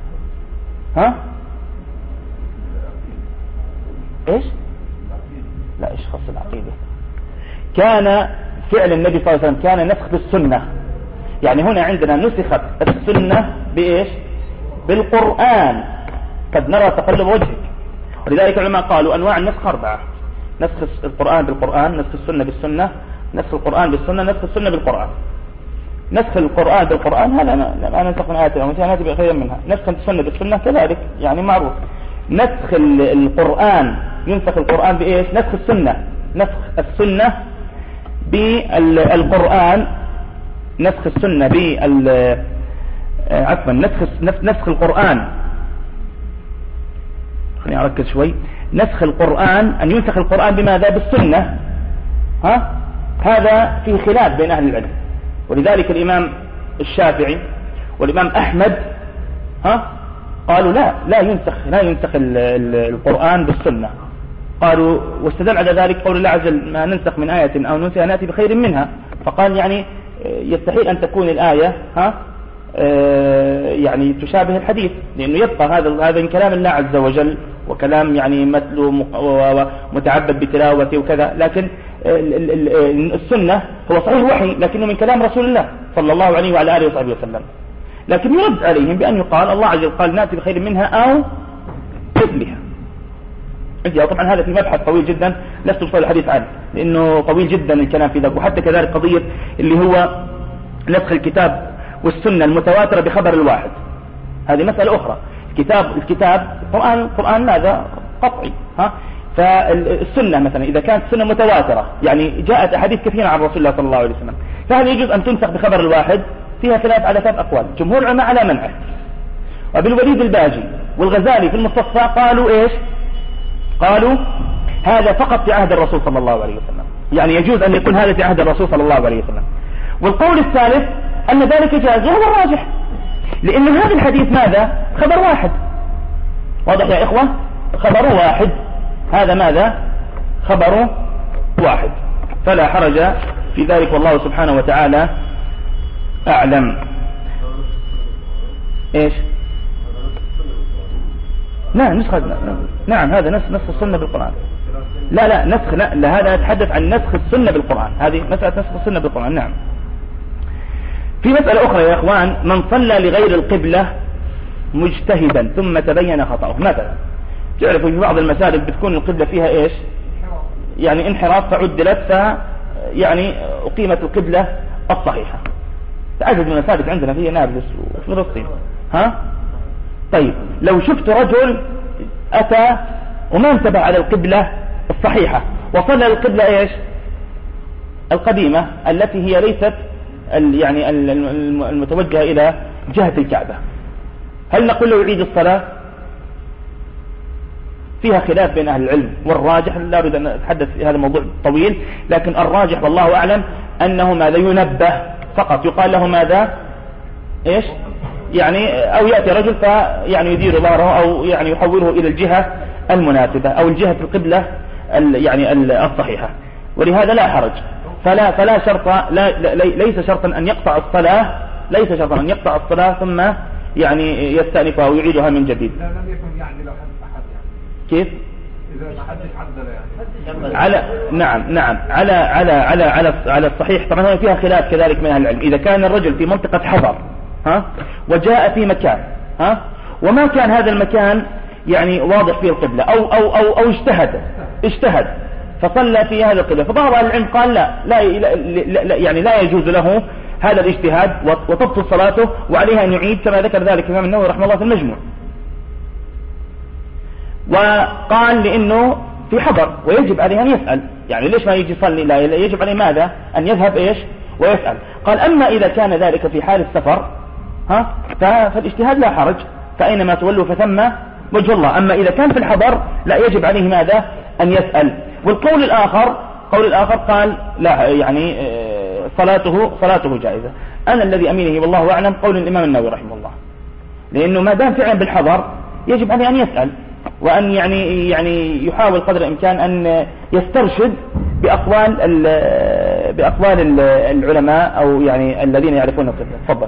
إيش؟ لا إيش خاص العقيدة؟ كان فعل النبي صلى الله عليه وسلم كان نسخ بالسنة. يعني هنا عندنا نسخت السنة بإيش؟ بالقرآن. قد نرى تقلب وجهك. ولذلك العلماء قالوا أنواع النسخ 4، نسخ القرآن بالقرآن، نسخ السنة بالسنة، نسخ القرآن بالسنة، نسخ السنة بالقرآن. نسخ القرآن بالقرآن هذا لا ننسخ من آية ومثلا نأتي بخير منها. نسخ السنة بالسنة كذلك يعني معروف. نسخ القرآن ينسخ القرآن بإيش؟ نسخ السنة بالقرآن، نسخ السنة عفوا نسخ القرآن، خليني أركز شوي. نسخ القرآن أن ينسخ القرآن بماذا؟ بالسنة. هذا في خلاف بين أهل العلم. ولذلك الإمام الشافعي والإمام أحمد قالوا لا ينسخ القرآن بالسنة. قالوا واستدل على ذلك قول الله عز وجل ما ننسخ من آية أو ننسها نأتي بخير منها. فقال يعني يستحيل أن تكون الآية يعني تشابه الحديث، لأنه يبقى هذا من كلام الله عز وجل وكلام يعني متلو ومتعبد بتلاوته وكذا، لكن السنة هو صحيح وحي لكنه من كلام رسول الله صلى الله عليه وعلى آله وصحبه وسلم. لكن يرد عليهم بأن يقال الله عز وجل قال نأتي بخير منها أو مثلها. طبعا هذا في مبحث طويل جدا لست أصل الحديث عنه لأنه طويل جدا الكلام في ذلك. وحتى كذلك قضية اللي هو نسخ الكتاب والسنة المتواترة بخبر الواحد، هذه مسألة أخرى. الكتاب القرآن ماذا؟ قطعي. فالسنة مثلا إذا كانت السنة متواترة يعني جاءت أحاديث كثيرة عن رسول الله صلى الله عليه وسلم، فهل يجوز أن تنسخ بخبر الواحد؟ فيها خلاف على 3 أقوال، جمهور العلماء على منعه. وبالوليد الباجي والغزالي في المستصفى قالوا إيش؟ قالوا هذا فقط في عهد الرسول صلى الله عليه وسلم، يعني يجوز أن يكون هذا في عهد الرسول صلى الله عليه وسلم. والقول الثالث أن ذلك جائز، وهو الراجح، لأن هذا الحديث ماذا؟ خبر واحد، واضح يا إخوة؟ خبر واحد، هذا ماذا؟ خبر واحد، فلا حرج في ذلك، والله سبحانه وتعالى أعلم. إيش؟ نعم نسخ، نعم هذا نسخ السنة بالقرآن. لا نسخ، لا هذا نتحدث عن نسخ السنة بالقرآن، هذه مسألة نسخ السنة بالقرآن. نعم. في مسألة أخرى يا إخوان، من صلى لغير القبلة مجتهدا ثم تبين خطأه، مثلا تعرفوا في بعض المساجد بتكون القبلة فيها إيش؟ يعني انحراف فعدلت، يعني أقيمت القبلة الصحيحة. تعدد من المساجد عندنا في نابلس وفي فلسطين. طيب لو شفت رجل أتى وما انتبه على القبلة الصحيحة وصلى للقبلة إيش؟ القديمة التي هي ليست يعني المتوجهة إلى جهة الكعبة، هل نقول له يعيد الصلاة؟ فيها خلاف بين أهل العلم، والراجح لا أريد أن أتحدث في هذا الموضوع طويل، لكن الراجح والله أعلم أنه ماذا؟ ينبه فقط، يقال له ماذا؟ إيش؟ يعني أو يأتي رجل فيعني يدير ظهره أو يعني يحوله إلى الجهة المناسبة أو الجهة القبلة يعني الصحيحة، ولهذا لا حرج. فلا شرط، ليس شرطا أن يقطع الصلاة، ليس شرطا أن يقطع الصلاة ثم يعني يستأنفها ويعيدها من جديد. لا لم يكن يعني لو أحد يعني. كيف؟ إذا ما حدش عدل يعني. على نعم على الصحيح. طبعا فيها خلاف كذلك من أهل العلم. إذا كان الرجل في منطقة حضر وجاء في مكان وما كان هذا المكان يعني واضح فيه القبلة أو اجتهد فصلى في هذا القبلة، فبعض أهل العلم قال لا يعني لا يجوز له هذا الاجتهاد وتبطل صلاته وعليها أن يعيد، كما ذكر ذلك الإمام النووي رحمه الله في المجموع. وقال لأنه في حضر ويجب عليه أن يسأل، يعني ليش ما يجي يصلي؟ لا يجب عليه ماذا؟ أن يذهب إيش؟ ويسأل. قال أما إذا كان ذلك في حال السفر فالاجتهاد لا حرج، فأينما تولوا فثم وجه الله. أما إذا كان في الحضر لا يجب عليه ماذا؟ أن يسأل. والقول الآخر قال لا، يعني صلاته جائزة. أنا الذي أمينه والله أعلم قول الإمام النووي رحمه الله، لأنه ما دام فعلا بالحضر يجب عليه أن يسأل وأن يعني يحاول قدر الإمكان أن يسترشد بأقوال العلماء أو يعني الذين يعرفون القبلة. تفضل.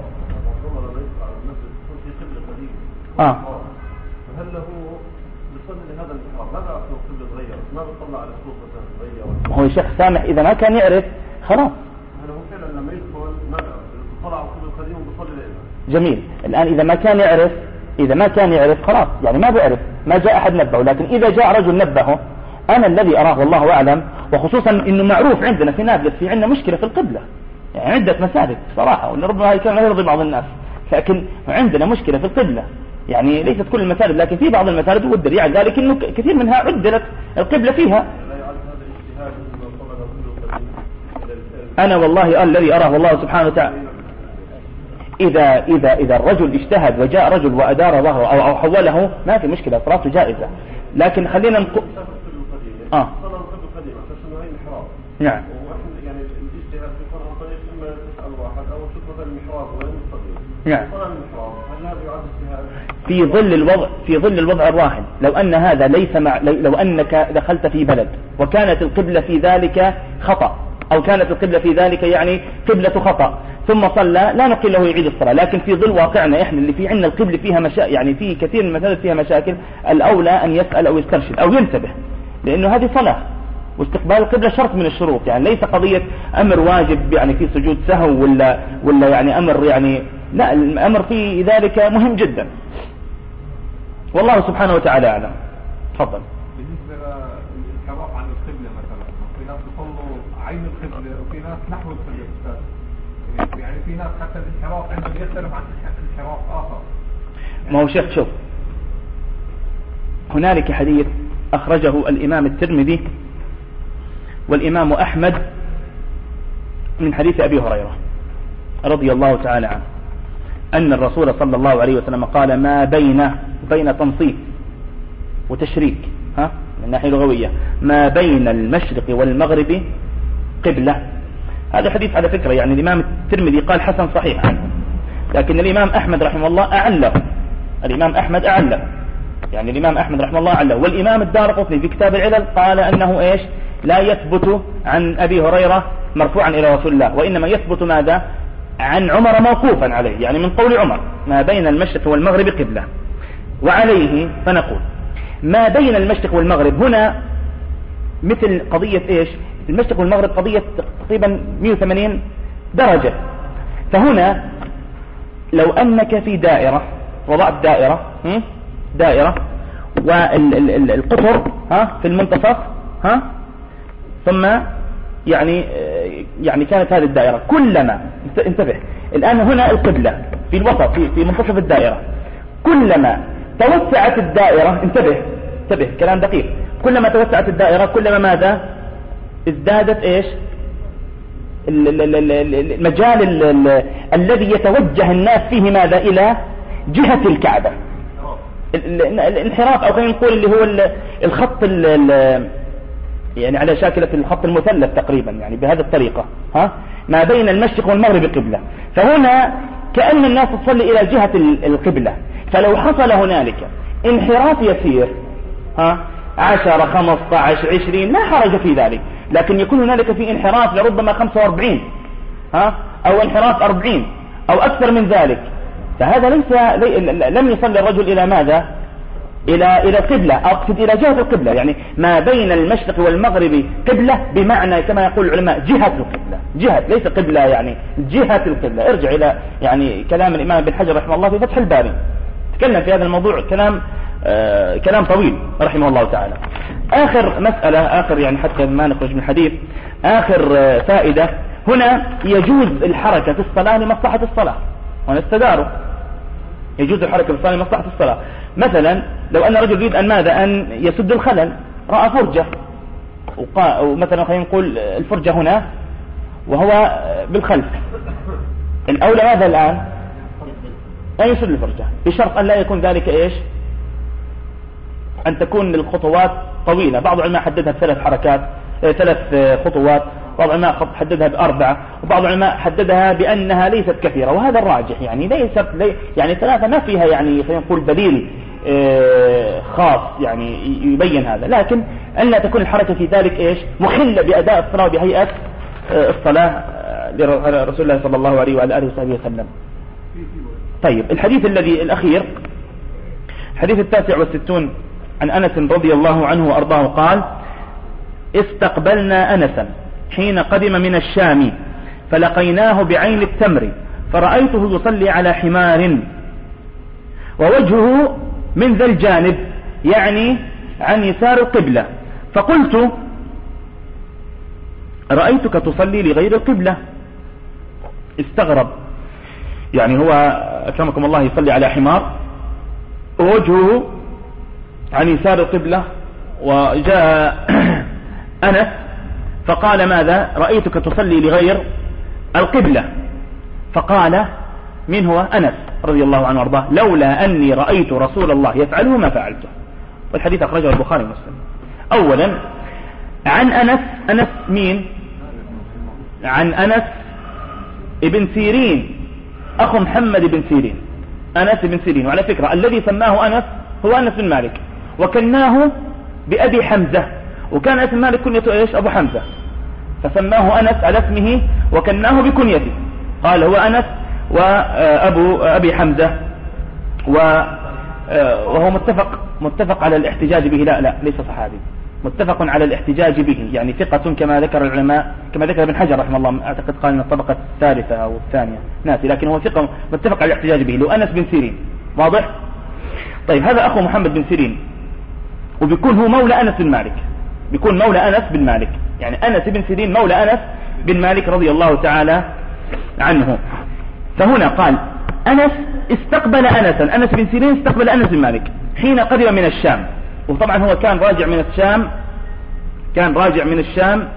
هل له بيصلي لهذا الإحرام؟ ماذا أصل القبلة تغير؟ ما بيطلع على الصوت مثلا تغير؟ هو شيخ سامح إذا ما كان يعرف خلاص. هل هو فعلا لما يدخل ماذا؟ طلع على القبلة القديم وبيصلي لها؟ جميل. الآن إذا ما كان يعرف خلاص، يعني ما بيعرف، ما جاء أحد نبهه، لكن إذا جاء رجل نبهه، أنا الذي أراه والله أعلم، وخصوصا إنه معروف عندنا في نابلس في عندنا مشكلة في القبلة، يعني عدة مساجد صراحة، وربما هذا كان لا يرضي بعض الناس، لكن عندنا مشكلة في القبلة، يعني ليست كل المساجد لكن في بعض المساجد، والدليل على ذلك إنه كثير منها عدلت القبلة فيها. أنا والله الذي أراه والله سبحانه وتعالى، إذا الرجل اجتهد وجاء رجل وأدار ظهره أو حوله ما في مشكلة، صلاته جائزة. لكن خلينا نقول نعم. يعني الاجتهاد في فرع الطريق إما تسأل واحد أو تشوف مثلا المحراب ولا المستقيم. نعم. هل هذا يعد اجتهاد؟ في ظل الوضع الراهن، لو أن هذا ليس لو أنك دخلت في بلد وكانت القبلة في ذلك خطأ، أو كانت القبلة في ذلك يعني قبلة خطأ، ثم صلى، لا نقول له يعيد الصلاة. لكن في ظل واقعنا إحنا اللي في عندنا القبلة فيها يعني في كثير من المساجد فيها مشاكل، الأولى أن يسأل أو يسترشد أو ينتبه، لأنه هذه صلاة، واستقبال القبلة شرط من الشروط، يعني ليس قضية أمر واجب يعني في سجود سهو ولا يعني أمر يعني، لا، الأمر في ذلك مهم جدا، والله سبحانه وتعالى أعلم. تفضل. بالنسبة للانحراف عن القبلة مثلا، في ناس يصلوا عين القبلة وفي ناس نحو القبلة، يعني في ناس حتى الانحراف عندهم يختلف عن انحراف آخر. ما هو شيخ، شوف، هنالك حديث أخرجه الإمام الترمذي والإمام أحمد من حديث أبي هريرة رضي الله تعالى عنه أن الرسول صلى الله عليه وسلم قال: ما بين تنصيف وتشريك من ناحية لغوية، ما بين المشرق والمغرب قبلة. هذا حديث على فكرة يعني الإمام الترمذي قال حسن صحيح عنه، لكن الإمام أحمد رحمه الله أعله. الإمام أحمد أعله، يعني الإمام أحمد رحمه الله أعله. والإمام الدارقطني في كتاب العلل قال أنه إيش؟ لا يثبت عن أبي هريرة مرفوعا إلى رسول الله، وإنما يثبت ماذا؟ عن عمر موقوفا عليه، يعني من قول عمر: ما بين المشرق والمغرب قبلة. وعليه فنقول ما بين المشرق والمغرب هنا مثل قضية إيش؟ المشرق والمغرب قضية تقريبا 180 درجة. فهنا لو أنك في دائرة، وضعت دائرة والقطر في المنتصف ثم يعني كانت هذه الدائرة كلما انتبه الآن هنا القبلة في الوسط في منتصف الدائرة، كلما توسعت الدائرة، انتبه كلام دقيق، كلما توسعت الدائرة كلما ماذا؟ ازدادت ايش؟ المجال الذي يتوجه الناس فيه ماذا؟ الى جهة الكعبة. الانحراف او خلينا نقول اللي هو الخط يعني على شاكلة الخط المثلث تقريبا، يعني بهذه الطريقة ما بين المشرق والمغرب قبلة. فهنا كأن الناس تصلي إلى جهة القبلة، فلو حصل هنالك انحراف يسير 10 15 20 لا حرج في ذلك، لكن يكون هنالك في انحراف لربما 45 أو انحراف 40 أو أكثر من ذلك، فهذا لم يصلي الرجل إلى ماذا؟ إلى القبلة، أقصد إلى جهة القبلة. يعني ما بين المشرق والمغرب قبلة بمعنى كما يقول العلماء جهة القبلة، جهة ليس قبلة، يعني جهة القبلة. ارجع إلى يعني كلام الإمام ابن حجر رحمه الله في فتح الباري، تكلم في هذا الموضوع كلام طويل رحمه الله تعالى. آخر مسألة، يعني حتى ما نخرج من الحديث، آخر فائدة هنا: يجوز الحركة في الصلاة لمصلحة الصلاة، ونستداره. يجوز الحركة في الصلاة لمصلحة الصلاة. مثلا لو أن رجل يريد أن يسد الخلل، رأى فرجة، ومثلا خلينا نقول الفرجة هنا وهو بالخلف، الأولى ماذا الآن؟ أن يسد الفرجة، بشرط أن لا يكون ذلك إيش؟ أن تكون الخطوات طويلة. بعض العلماء حددها ثلاث خطوات، بعض العلماء حددها ب4، وبعض العلماء حددها بأنها ليست كثيرة، وهذا الراجح. يعني يعني 3 ما فيها يعني خلينا نقول دليل خاص يعني يبين هذا، لكن أن لا تكون الحركة في ذلك إيش؟ مخلة بأداء الصلاة بهيئة الصلاة لرسول الله صلى الله عليه وعلى آله وصحبه وسلم. طيب، الحديث الأخير، الحديث 69 عن أنس رضي الله عنه وأرضاه قال: استقبلنا أنسا حين قدم من الشام فلقيناه بعين التمر، فرأيته يصلي على حمار ووجهه من ذا الجانب، يعني عن يسار القبلة، فقلت: رأيتك تصلي لغير القبلة. استغرب، يعني هو أكرمكم الله يصلي على حمار ووجهه عن يسار القبلة، وجاء أنس فقال: ماذا؟ رأيتك تصلي لغير القبلة. فقال: من هو؟ أنس رضي الله عنه وارضاه: لولا أني رأيت رسول الله يفعله ما فعلته. والحديث أخرجه البخاري ومسلم. أولا عن أنس مين؟ عن أنس ابن سيرين، أخو محمد بن سيرين، أنس بن سيرين. وعلى فكرة الذي سماه أنس هو أنس بن مالك، وكناه بأبي حمزة، وكان اسم مالك كنيته إيش؟ أبو حمزة، فسماه أنس على اسمه وكناه بكنيته. قال هو أنس وأبو أبي حمزة، وهو متفق على الاحتجاج به. لا ليس صحابي، متفق على الاحتجاج به، يعني ثقة كما ذكر العلماء، كما ذكر ابن حجر رحمه الله، أعتقد قال من الطبقة الثالثة أو الثانية ناسي، لكن هو ثقة متفق على الاحتجاج به. لو أنس بن سيرين، واضح؟ طيب، هذا أخو محمد بن سيرين، وبيكون هو مولى أنس بن مالك، بيكون مولى أنس بن مالك، يعني أنس بن سيرين مولى أنس بن مالك رضي الله تعالى عنه. فهنا قال: أنس استقبل أنس بن سيرين استقبل أنس بن مالك حين قدم من الشام، وطبعا هو كان راجع من الشام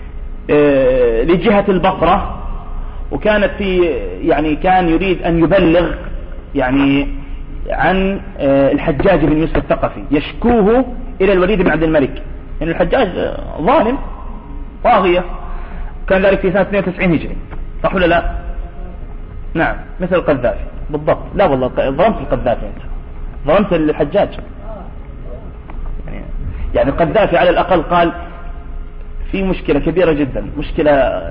لجهة البصرة، وكانت يعني كان يريد أن يبلغ يعني عن الحجاج بن يوسف الثقفي، يشكوه إلى الوليد بن عبد الملك، يعني الحجاج ظالم طاغية، كان ذلك في سنة 92 هجري، صح ولا لا؟ نعم، مثل القذافي بالضبط. لا والله ظلمت القذافي، أنت ظلمت الحجاج. يعني القذافي على الأقل قال في مشكلة كبيرة جدا، مشكلة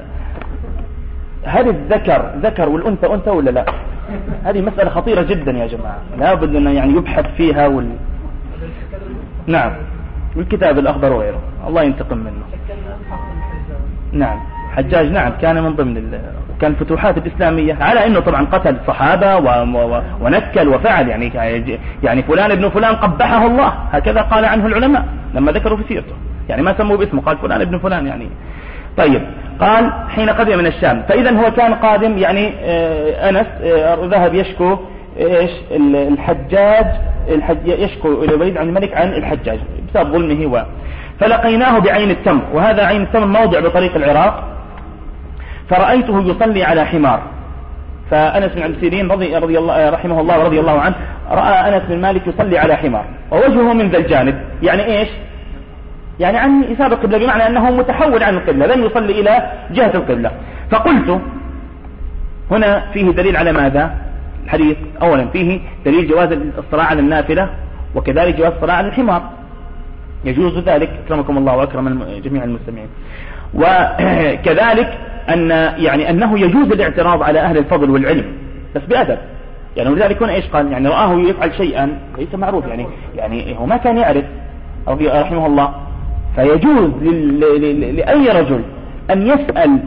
هل الذكر والأنثى أنثى ولا لا؟ هذه مسألة خطيرة جدا يا جماعة، لا بد أن يعني يبحث فيها نعم، والكتاب الأخضر وغيره، الله ينتقم منه. نعم حجاج، نعم كان من ضمن كان الفتوحات الإسلامية، على أنه طبعا قتل صحابة ونكل وفعل، يعني فلان ابن فلان قبحه الله، هكذا قال عنه العلماء لما ذكروا في سيرته، يعني ما سموه باسمه، قال فلان ابن فلان يعني. طيب، قال حين قدم من الشام، فإذا هو كان قادم، يعني أنس ذهب يشكو إيش الحجاج يشكو إلى الوليد عن الملك عن الحجاج بسبب ظلمه فلقيناه بعين التمر، وهذا عين التمر موضع بطريق العراق، فرأيته يصلي على حمار. فأنس بن عبد السيرين رضي الله رحمه الله ورضي الله عنه رأى أنس بن مالك يصلي على حمار ووجهه من ذا الجانب، يعني إيش؟ يعني عن يسار القبلة، بمعنى أنه متحول عن القبلة، لم يصلي إلى جهة القبلة. فقلت هنا فيه دليل على ماذا؟ الحديث أولا فيه دليل جواز الصلاة على النافلة، وكذلك جواز الصلاة على الحمار، يجوز ذلك أكرمكم الله وأكرم جميع المستمعين. وكذلك أنه يجوز الاعتراض على أهل الفضل والعلم بس بأدب، يعني ولذلك هنا إيش قال؟ يعني رآه يفعل شيئا ليس معروف، يعني هو ما كان يعرف رحمه الله، فيجوز لأي رجل أن يسأل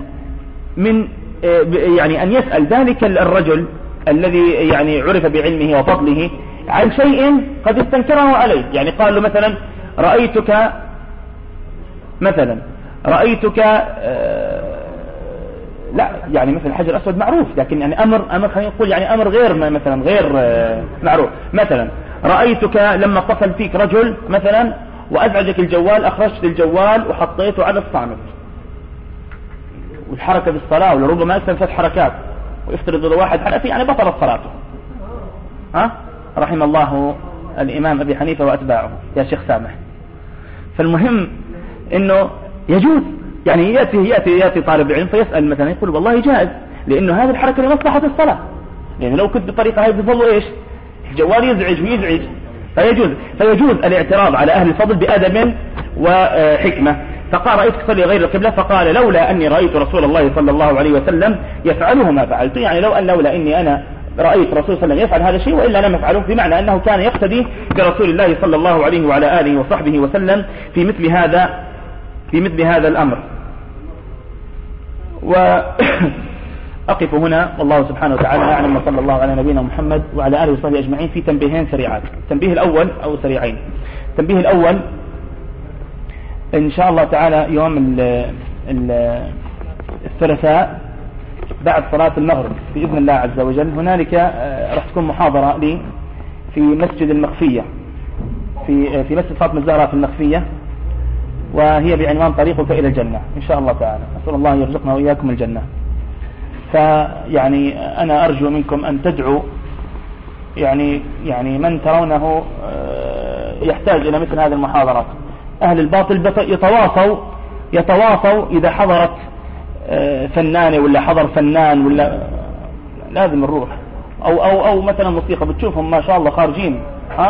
أن يسأل ذلك الرجل الذي يعني عرف بعلمه وفضله عن شيء قد استنكره عليه، يعني قال له مثلا رأيتك لا، يعني مثل الحجر الأسود معروف، لكن يعني أمر خلينا نقول يعني أمر غير مثلا غير معروف، مثلا رأيتك لما اتصل فيك رجل مثلا وأزعجك الجوال، أخرجت الجوال وحطيته على الصامت، والحركة بالصلاة ولربما أكثر 3 حركات، ويفترض إذا واحد حدث يعني بطلت صلاته. رحم الله الإمام أبي حنيفة وأتباعه يا شيخ سامح. فالمهم إنه يجوز، يعني يأتي طالب علم فيسأل مثلا، يقول والله جائز، لأنه هذه الحركة لمصلحة الصلاة، لأنه لو كنت بطريقة هاي بفضل إيش؟ الجوال يزعج ويزعج، فيجوز الاعتراض على أهل الفضل بأدب وحكمة. فقال رأيتك تصلي غير القبلة، فقال لولا أني رأيت رسول الله صلى الله عليه وسلم يفعله ما فعلت، يعني لولا أني أنا رأيت رسول صلى الله عليه وسلم يفعل هذا الشيء وإلا لم يفعله، بمعنى أنه كان يقتدي برسول الله صلى الله عليه وعلى آله وصحبه وسلم في مثل هذا الأمر. وأقف هنا، والله سبحانه وتعالى أعلم، وصلى الله على نبينا محمد وعلى آله وصحبه أجمعين. في تنبيهين سريعات، التنبيه الأول أو سريعين. التنبيه الأول إن شاء الله تعالى يوم الثلاثاء بعد صلاة المغرب بإذن الله عز وجل، هنالك راح تكون محاضرة لي في مسجد المخفية، في مسجد فاطمة الزهراء في المخفية، وهي بعنوان طريقك إلى الجنة إن شاء الله تعالى. أسأل الله يرزقنا وإياكم الجنة. فيعني أنا أرجو منكم أن تدعوا يعني من ترونه يحتاج إلى مثل هذه المحاضرات. أهل الباطل يتواصوا إذا حضرت فنانة ولا حضر فنان ولا لازم نروح، أو مثلا موسيقى بتشوفهم ما شاء الله خارجين،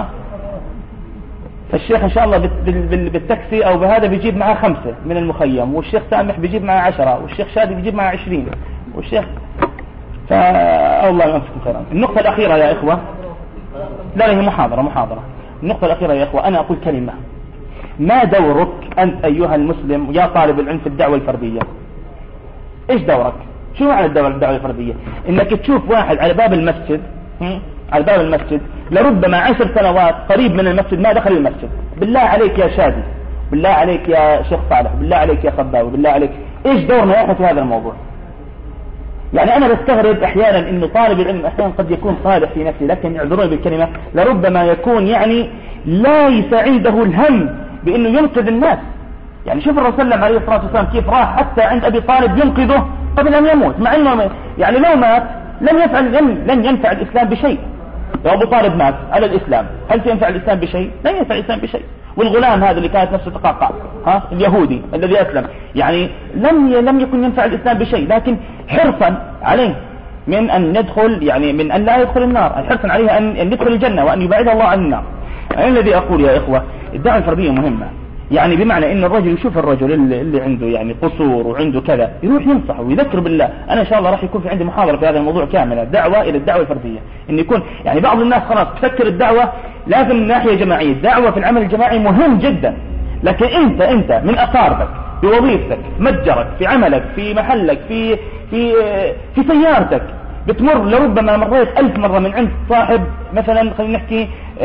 فالشيخ إن شاء الله بالتاكسي أو بهذا بيجيب معه 5 من المخيم، والشيخ سامح بيجيب معه 10، والشيخ شادي بيجيب معه 20، والشيخ الله يوفقكم خيرا. النقطة الأخيرة يا إخوة، لا هي محاضرة. النقطة الأخيرة يا إخوة، أنا أقول كلمة: ما دورك أنت أيها المسلم يا طالب العلم في الدعوة الفردية؟ إيش دورك؟ شو معنى الدعوة الفردية؟ إنك تشوف واحد على باب المسجد لربما 10 سنوات قريب من المسجد ما دخل المسجد. بالله عليك يا شادي، بالله عليك يا شيخ صالح، بالله عليك يا خباوي، بالله عليك إيش دورنا إحنا في هذا الموضوع؟ يعني أنا بستغرب أحيانا إنه طالب العلم أحيانا قد يكون صالح في نفسه، لكن اعذروني بالكلمة، لربما يكون يعني لا يساعده الهم بأنه ينقذ الناس. يعني شوف الرسول صلى الله عليه وسلم كيف راح حتى عند أبي طالب ينقذه قبل أن يموت، مع أنه يعني لو مات لن ينفع الإسلام بشيء. لو أبو طالب مات على الإسلام هل سينفع الإسلام بشيء؟ لن ينفع الإسلام بشيء. والغلام هذا اللي كانت نفسه تقاقع اليهودي الذي أسلم يعني لم يكن ينفع الإسلام بشيء، لكن حرصا عليه من أن ندخل يعني من أن لا يدخل النار، حرصا عليه أن يدخل الجنة وأن يبعد الله عن النار. يعني الذي أقول يا إخوة الدعوة الفردية مهمة، يعني بمعنى ان الرجل يشوف الرجل اللي عنده يعني قصور وعنده كذا يروح ينصحه ويذكر بالله. انا ان شاء الله راح يكون في عندي محاضرة في هذا الموضوع كاملة، دعوة الى الدعوة الفردية، ان يكون يعني بعض الناس خلاص تفكر الدعوة لازم من ناحية جماعية. الدعوة في العمل الجماعي مهم جدا، لكن انت من اقاربك بوظيفتك متجرك في عملك في محلك في سيارتك بتمر لربما مريت 1000 مرة من عند صاحب مثلا خلينا نحكي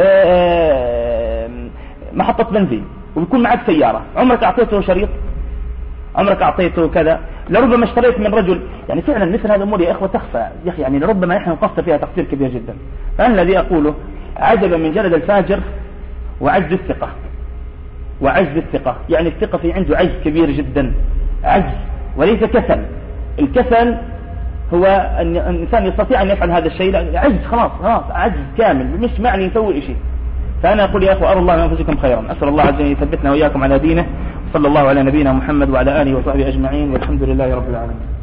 محطة بنزين وبيكون معك سيارة، عمرك أعطيته شريط؟ عمرك أعطيته كذا؟ لربما اشتريت من رجل. يعني فعلا مثل هذه الأمور يا إخوة تخفى يا أخي، يعني لربما نحن نقصر فيها تقصير كبير جدا. فأنا الذي أقوله عجبا من جلد الفاجر وعجز الثقة. وعجز الثقة يعني الثقة في عنده عجز كبير جدا، عجز وليس كسل. الكسل هو أن الإنسان يستطيع أن يفعل هذا الشيء، لا عجز خلاص عجز كامل مش معني يسوي شيء. فأنا أقول يا أخوة أرى الله من أنفسكم خيرا، أسأل الله عز وجل يثبتنا وإياكم على دينه، وصلى الله على نبينا محمد وعلى آله وصحبه أجمعين، والحمد لله رب العالمين.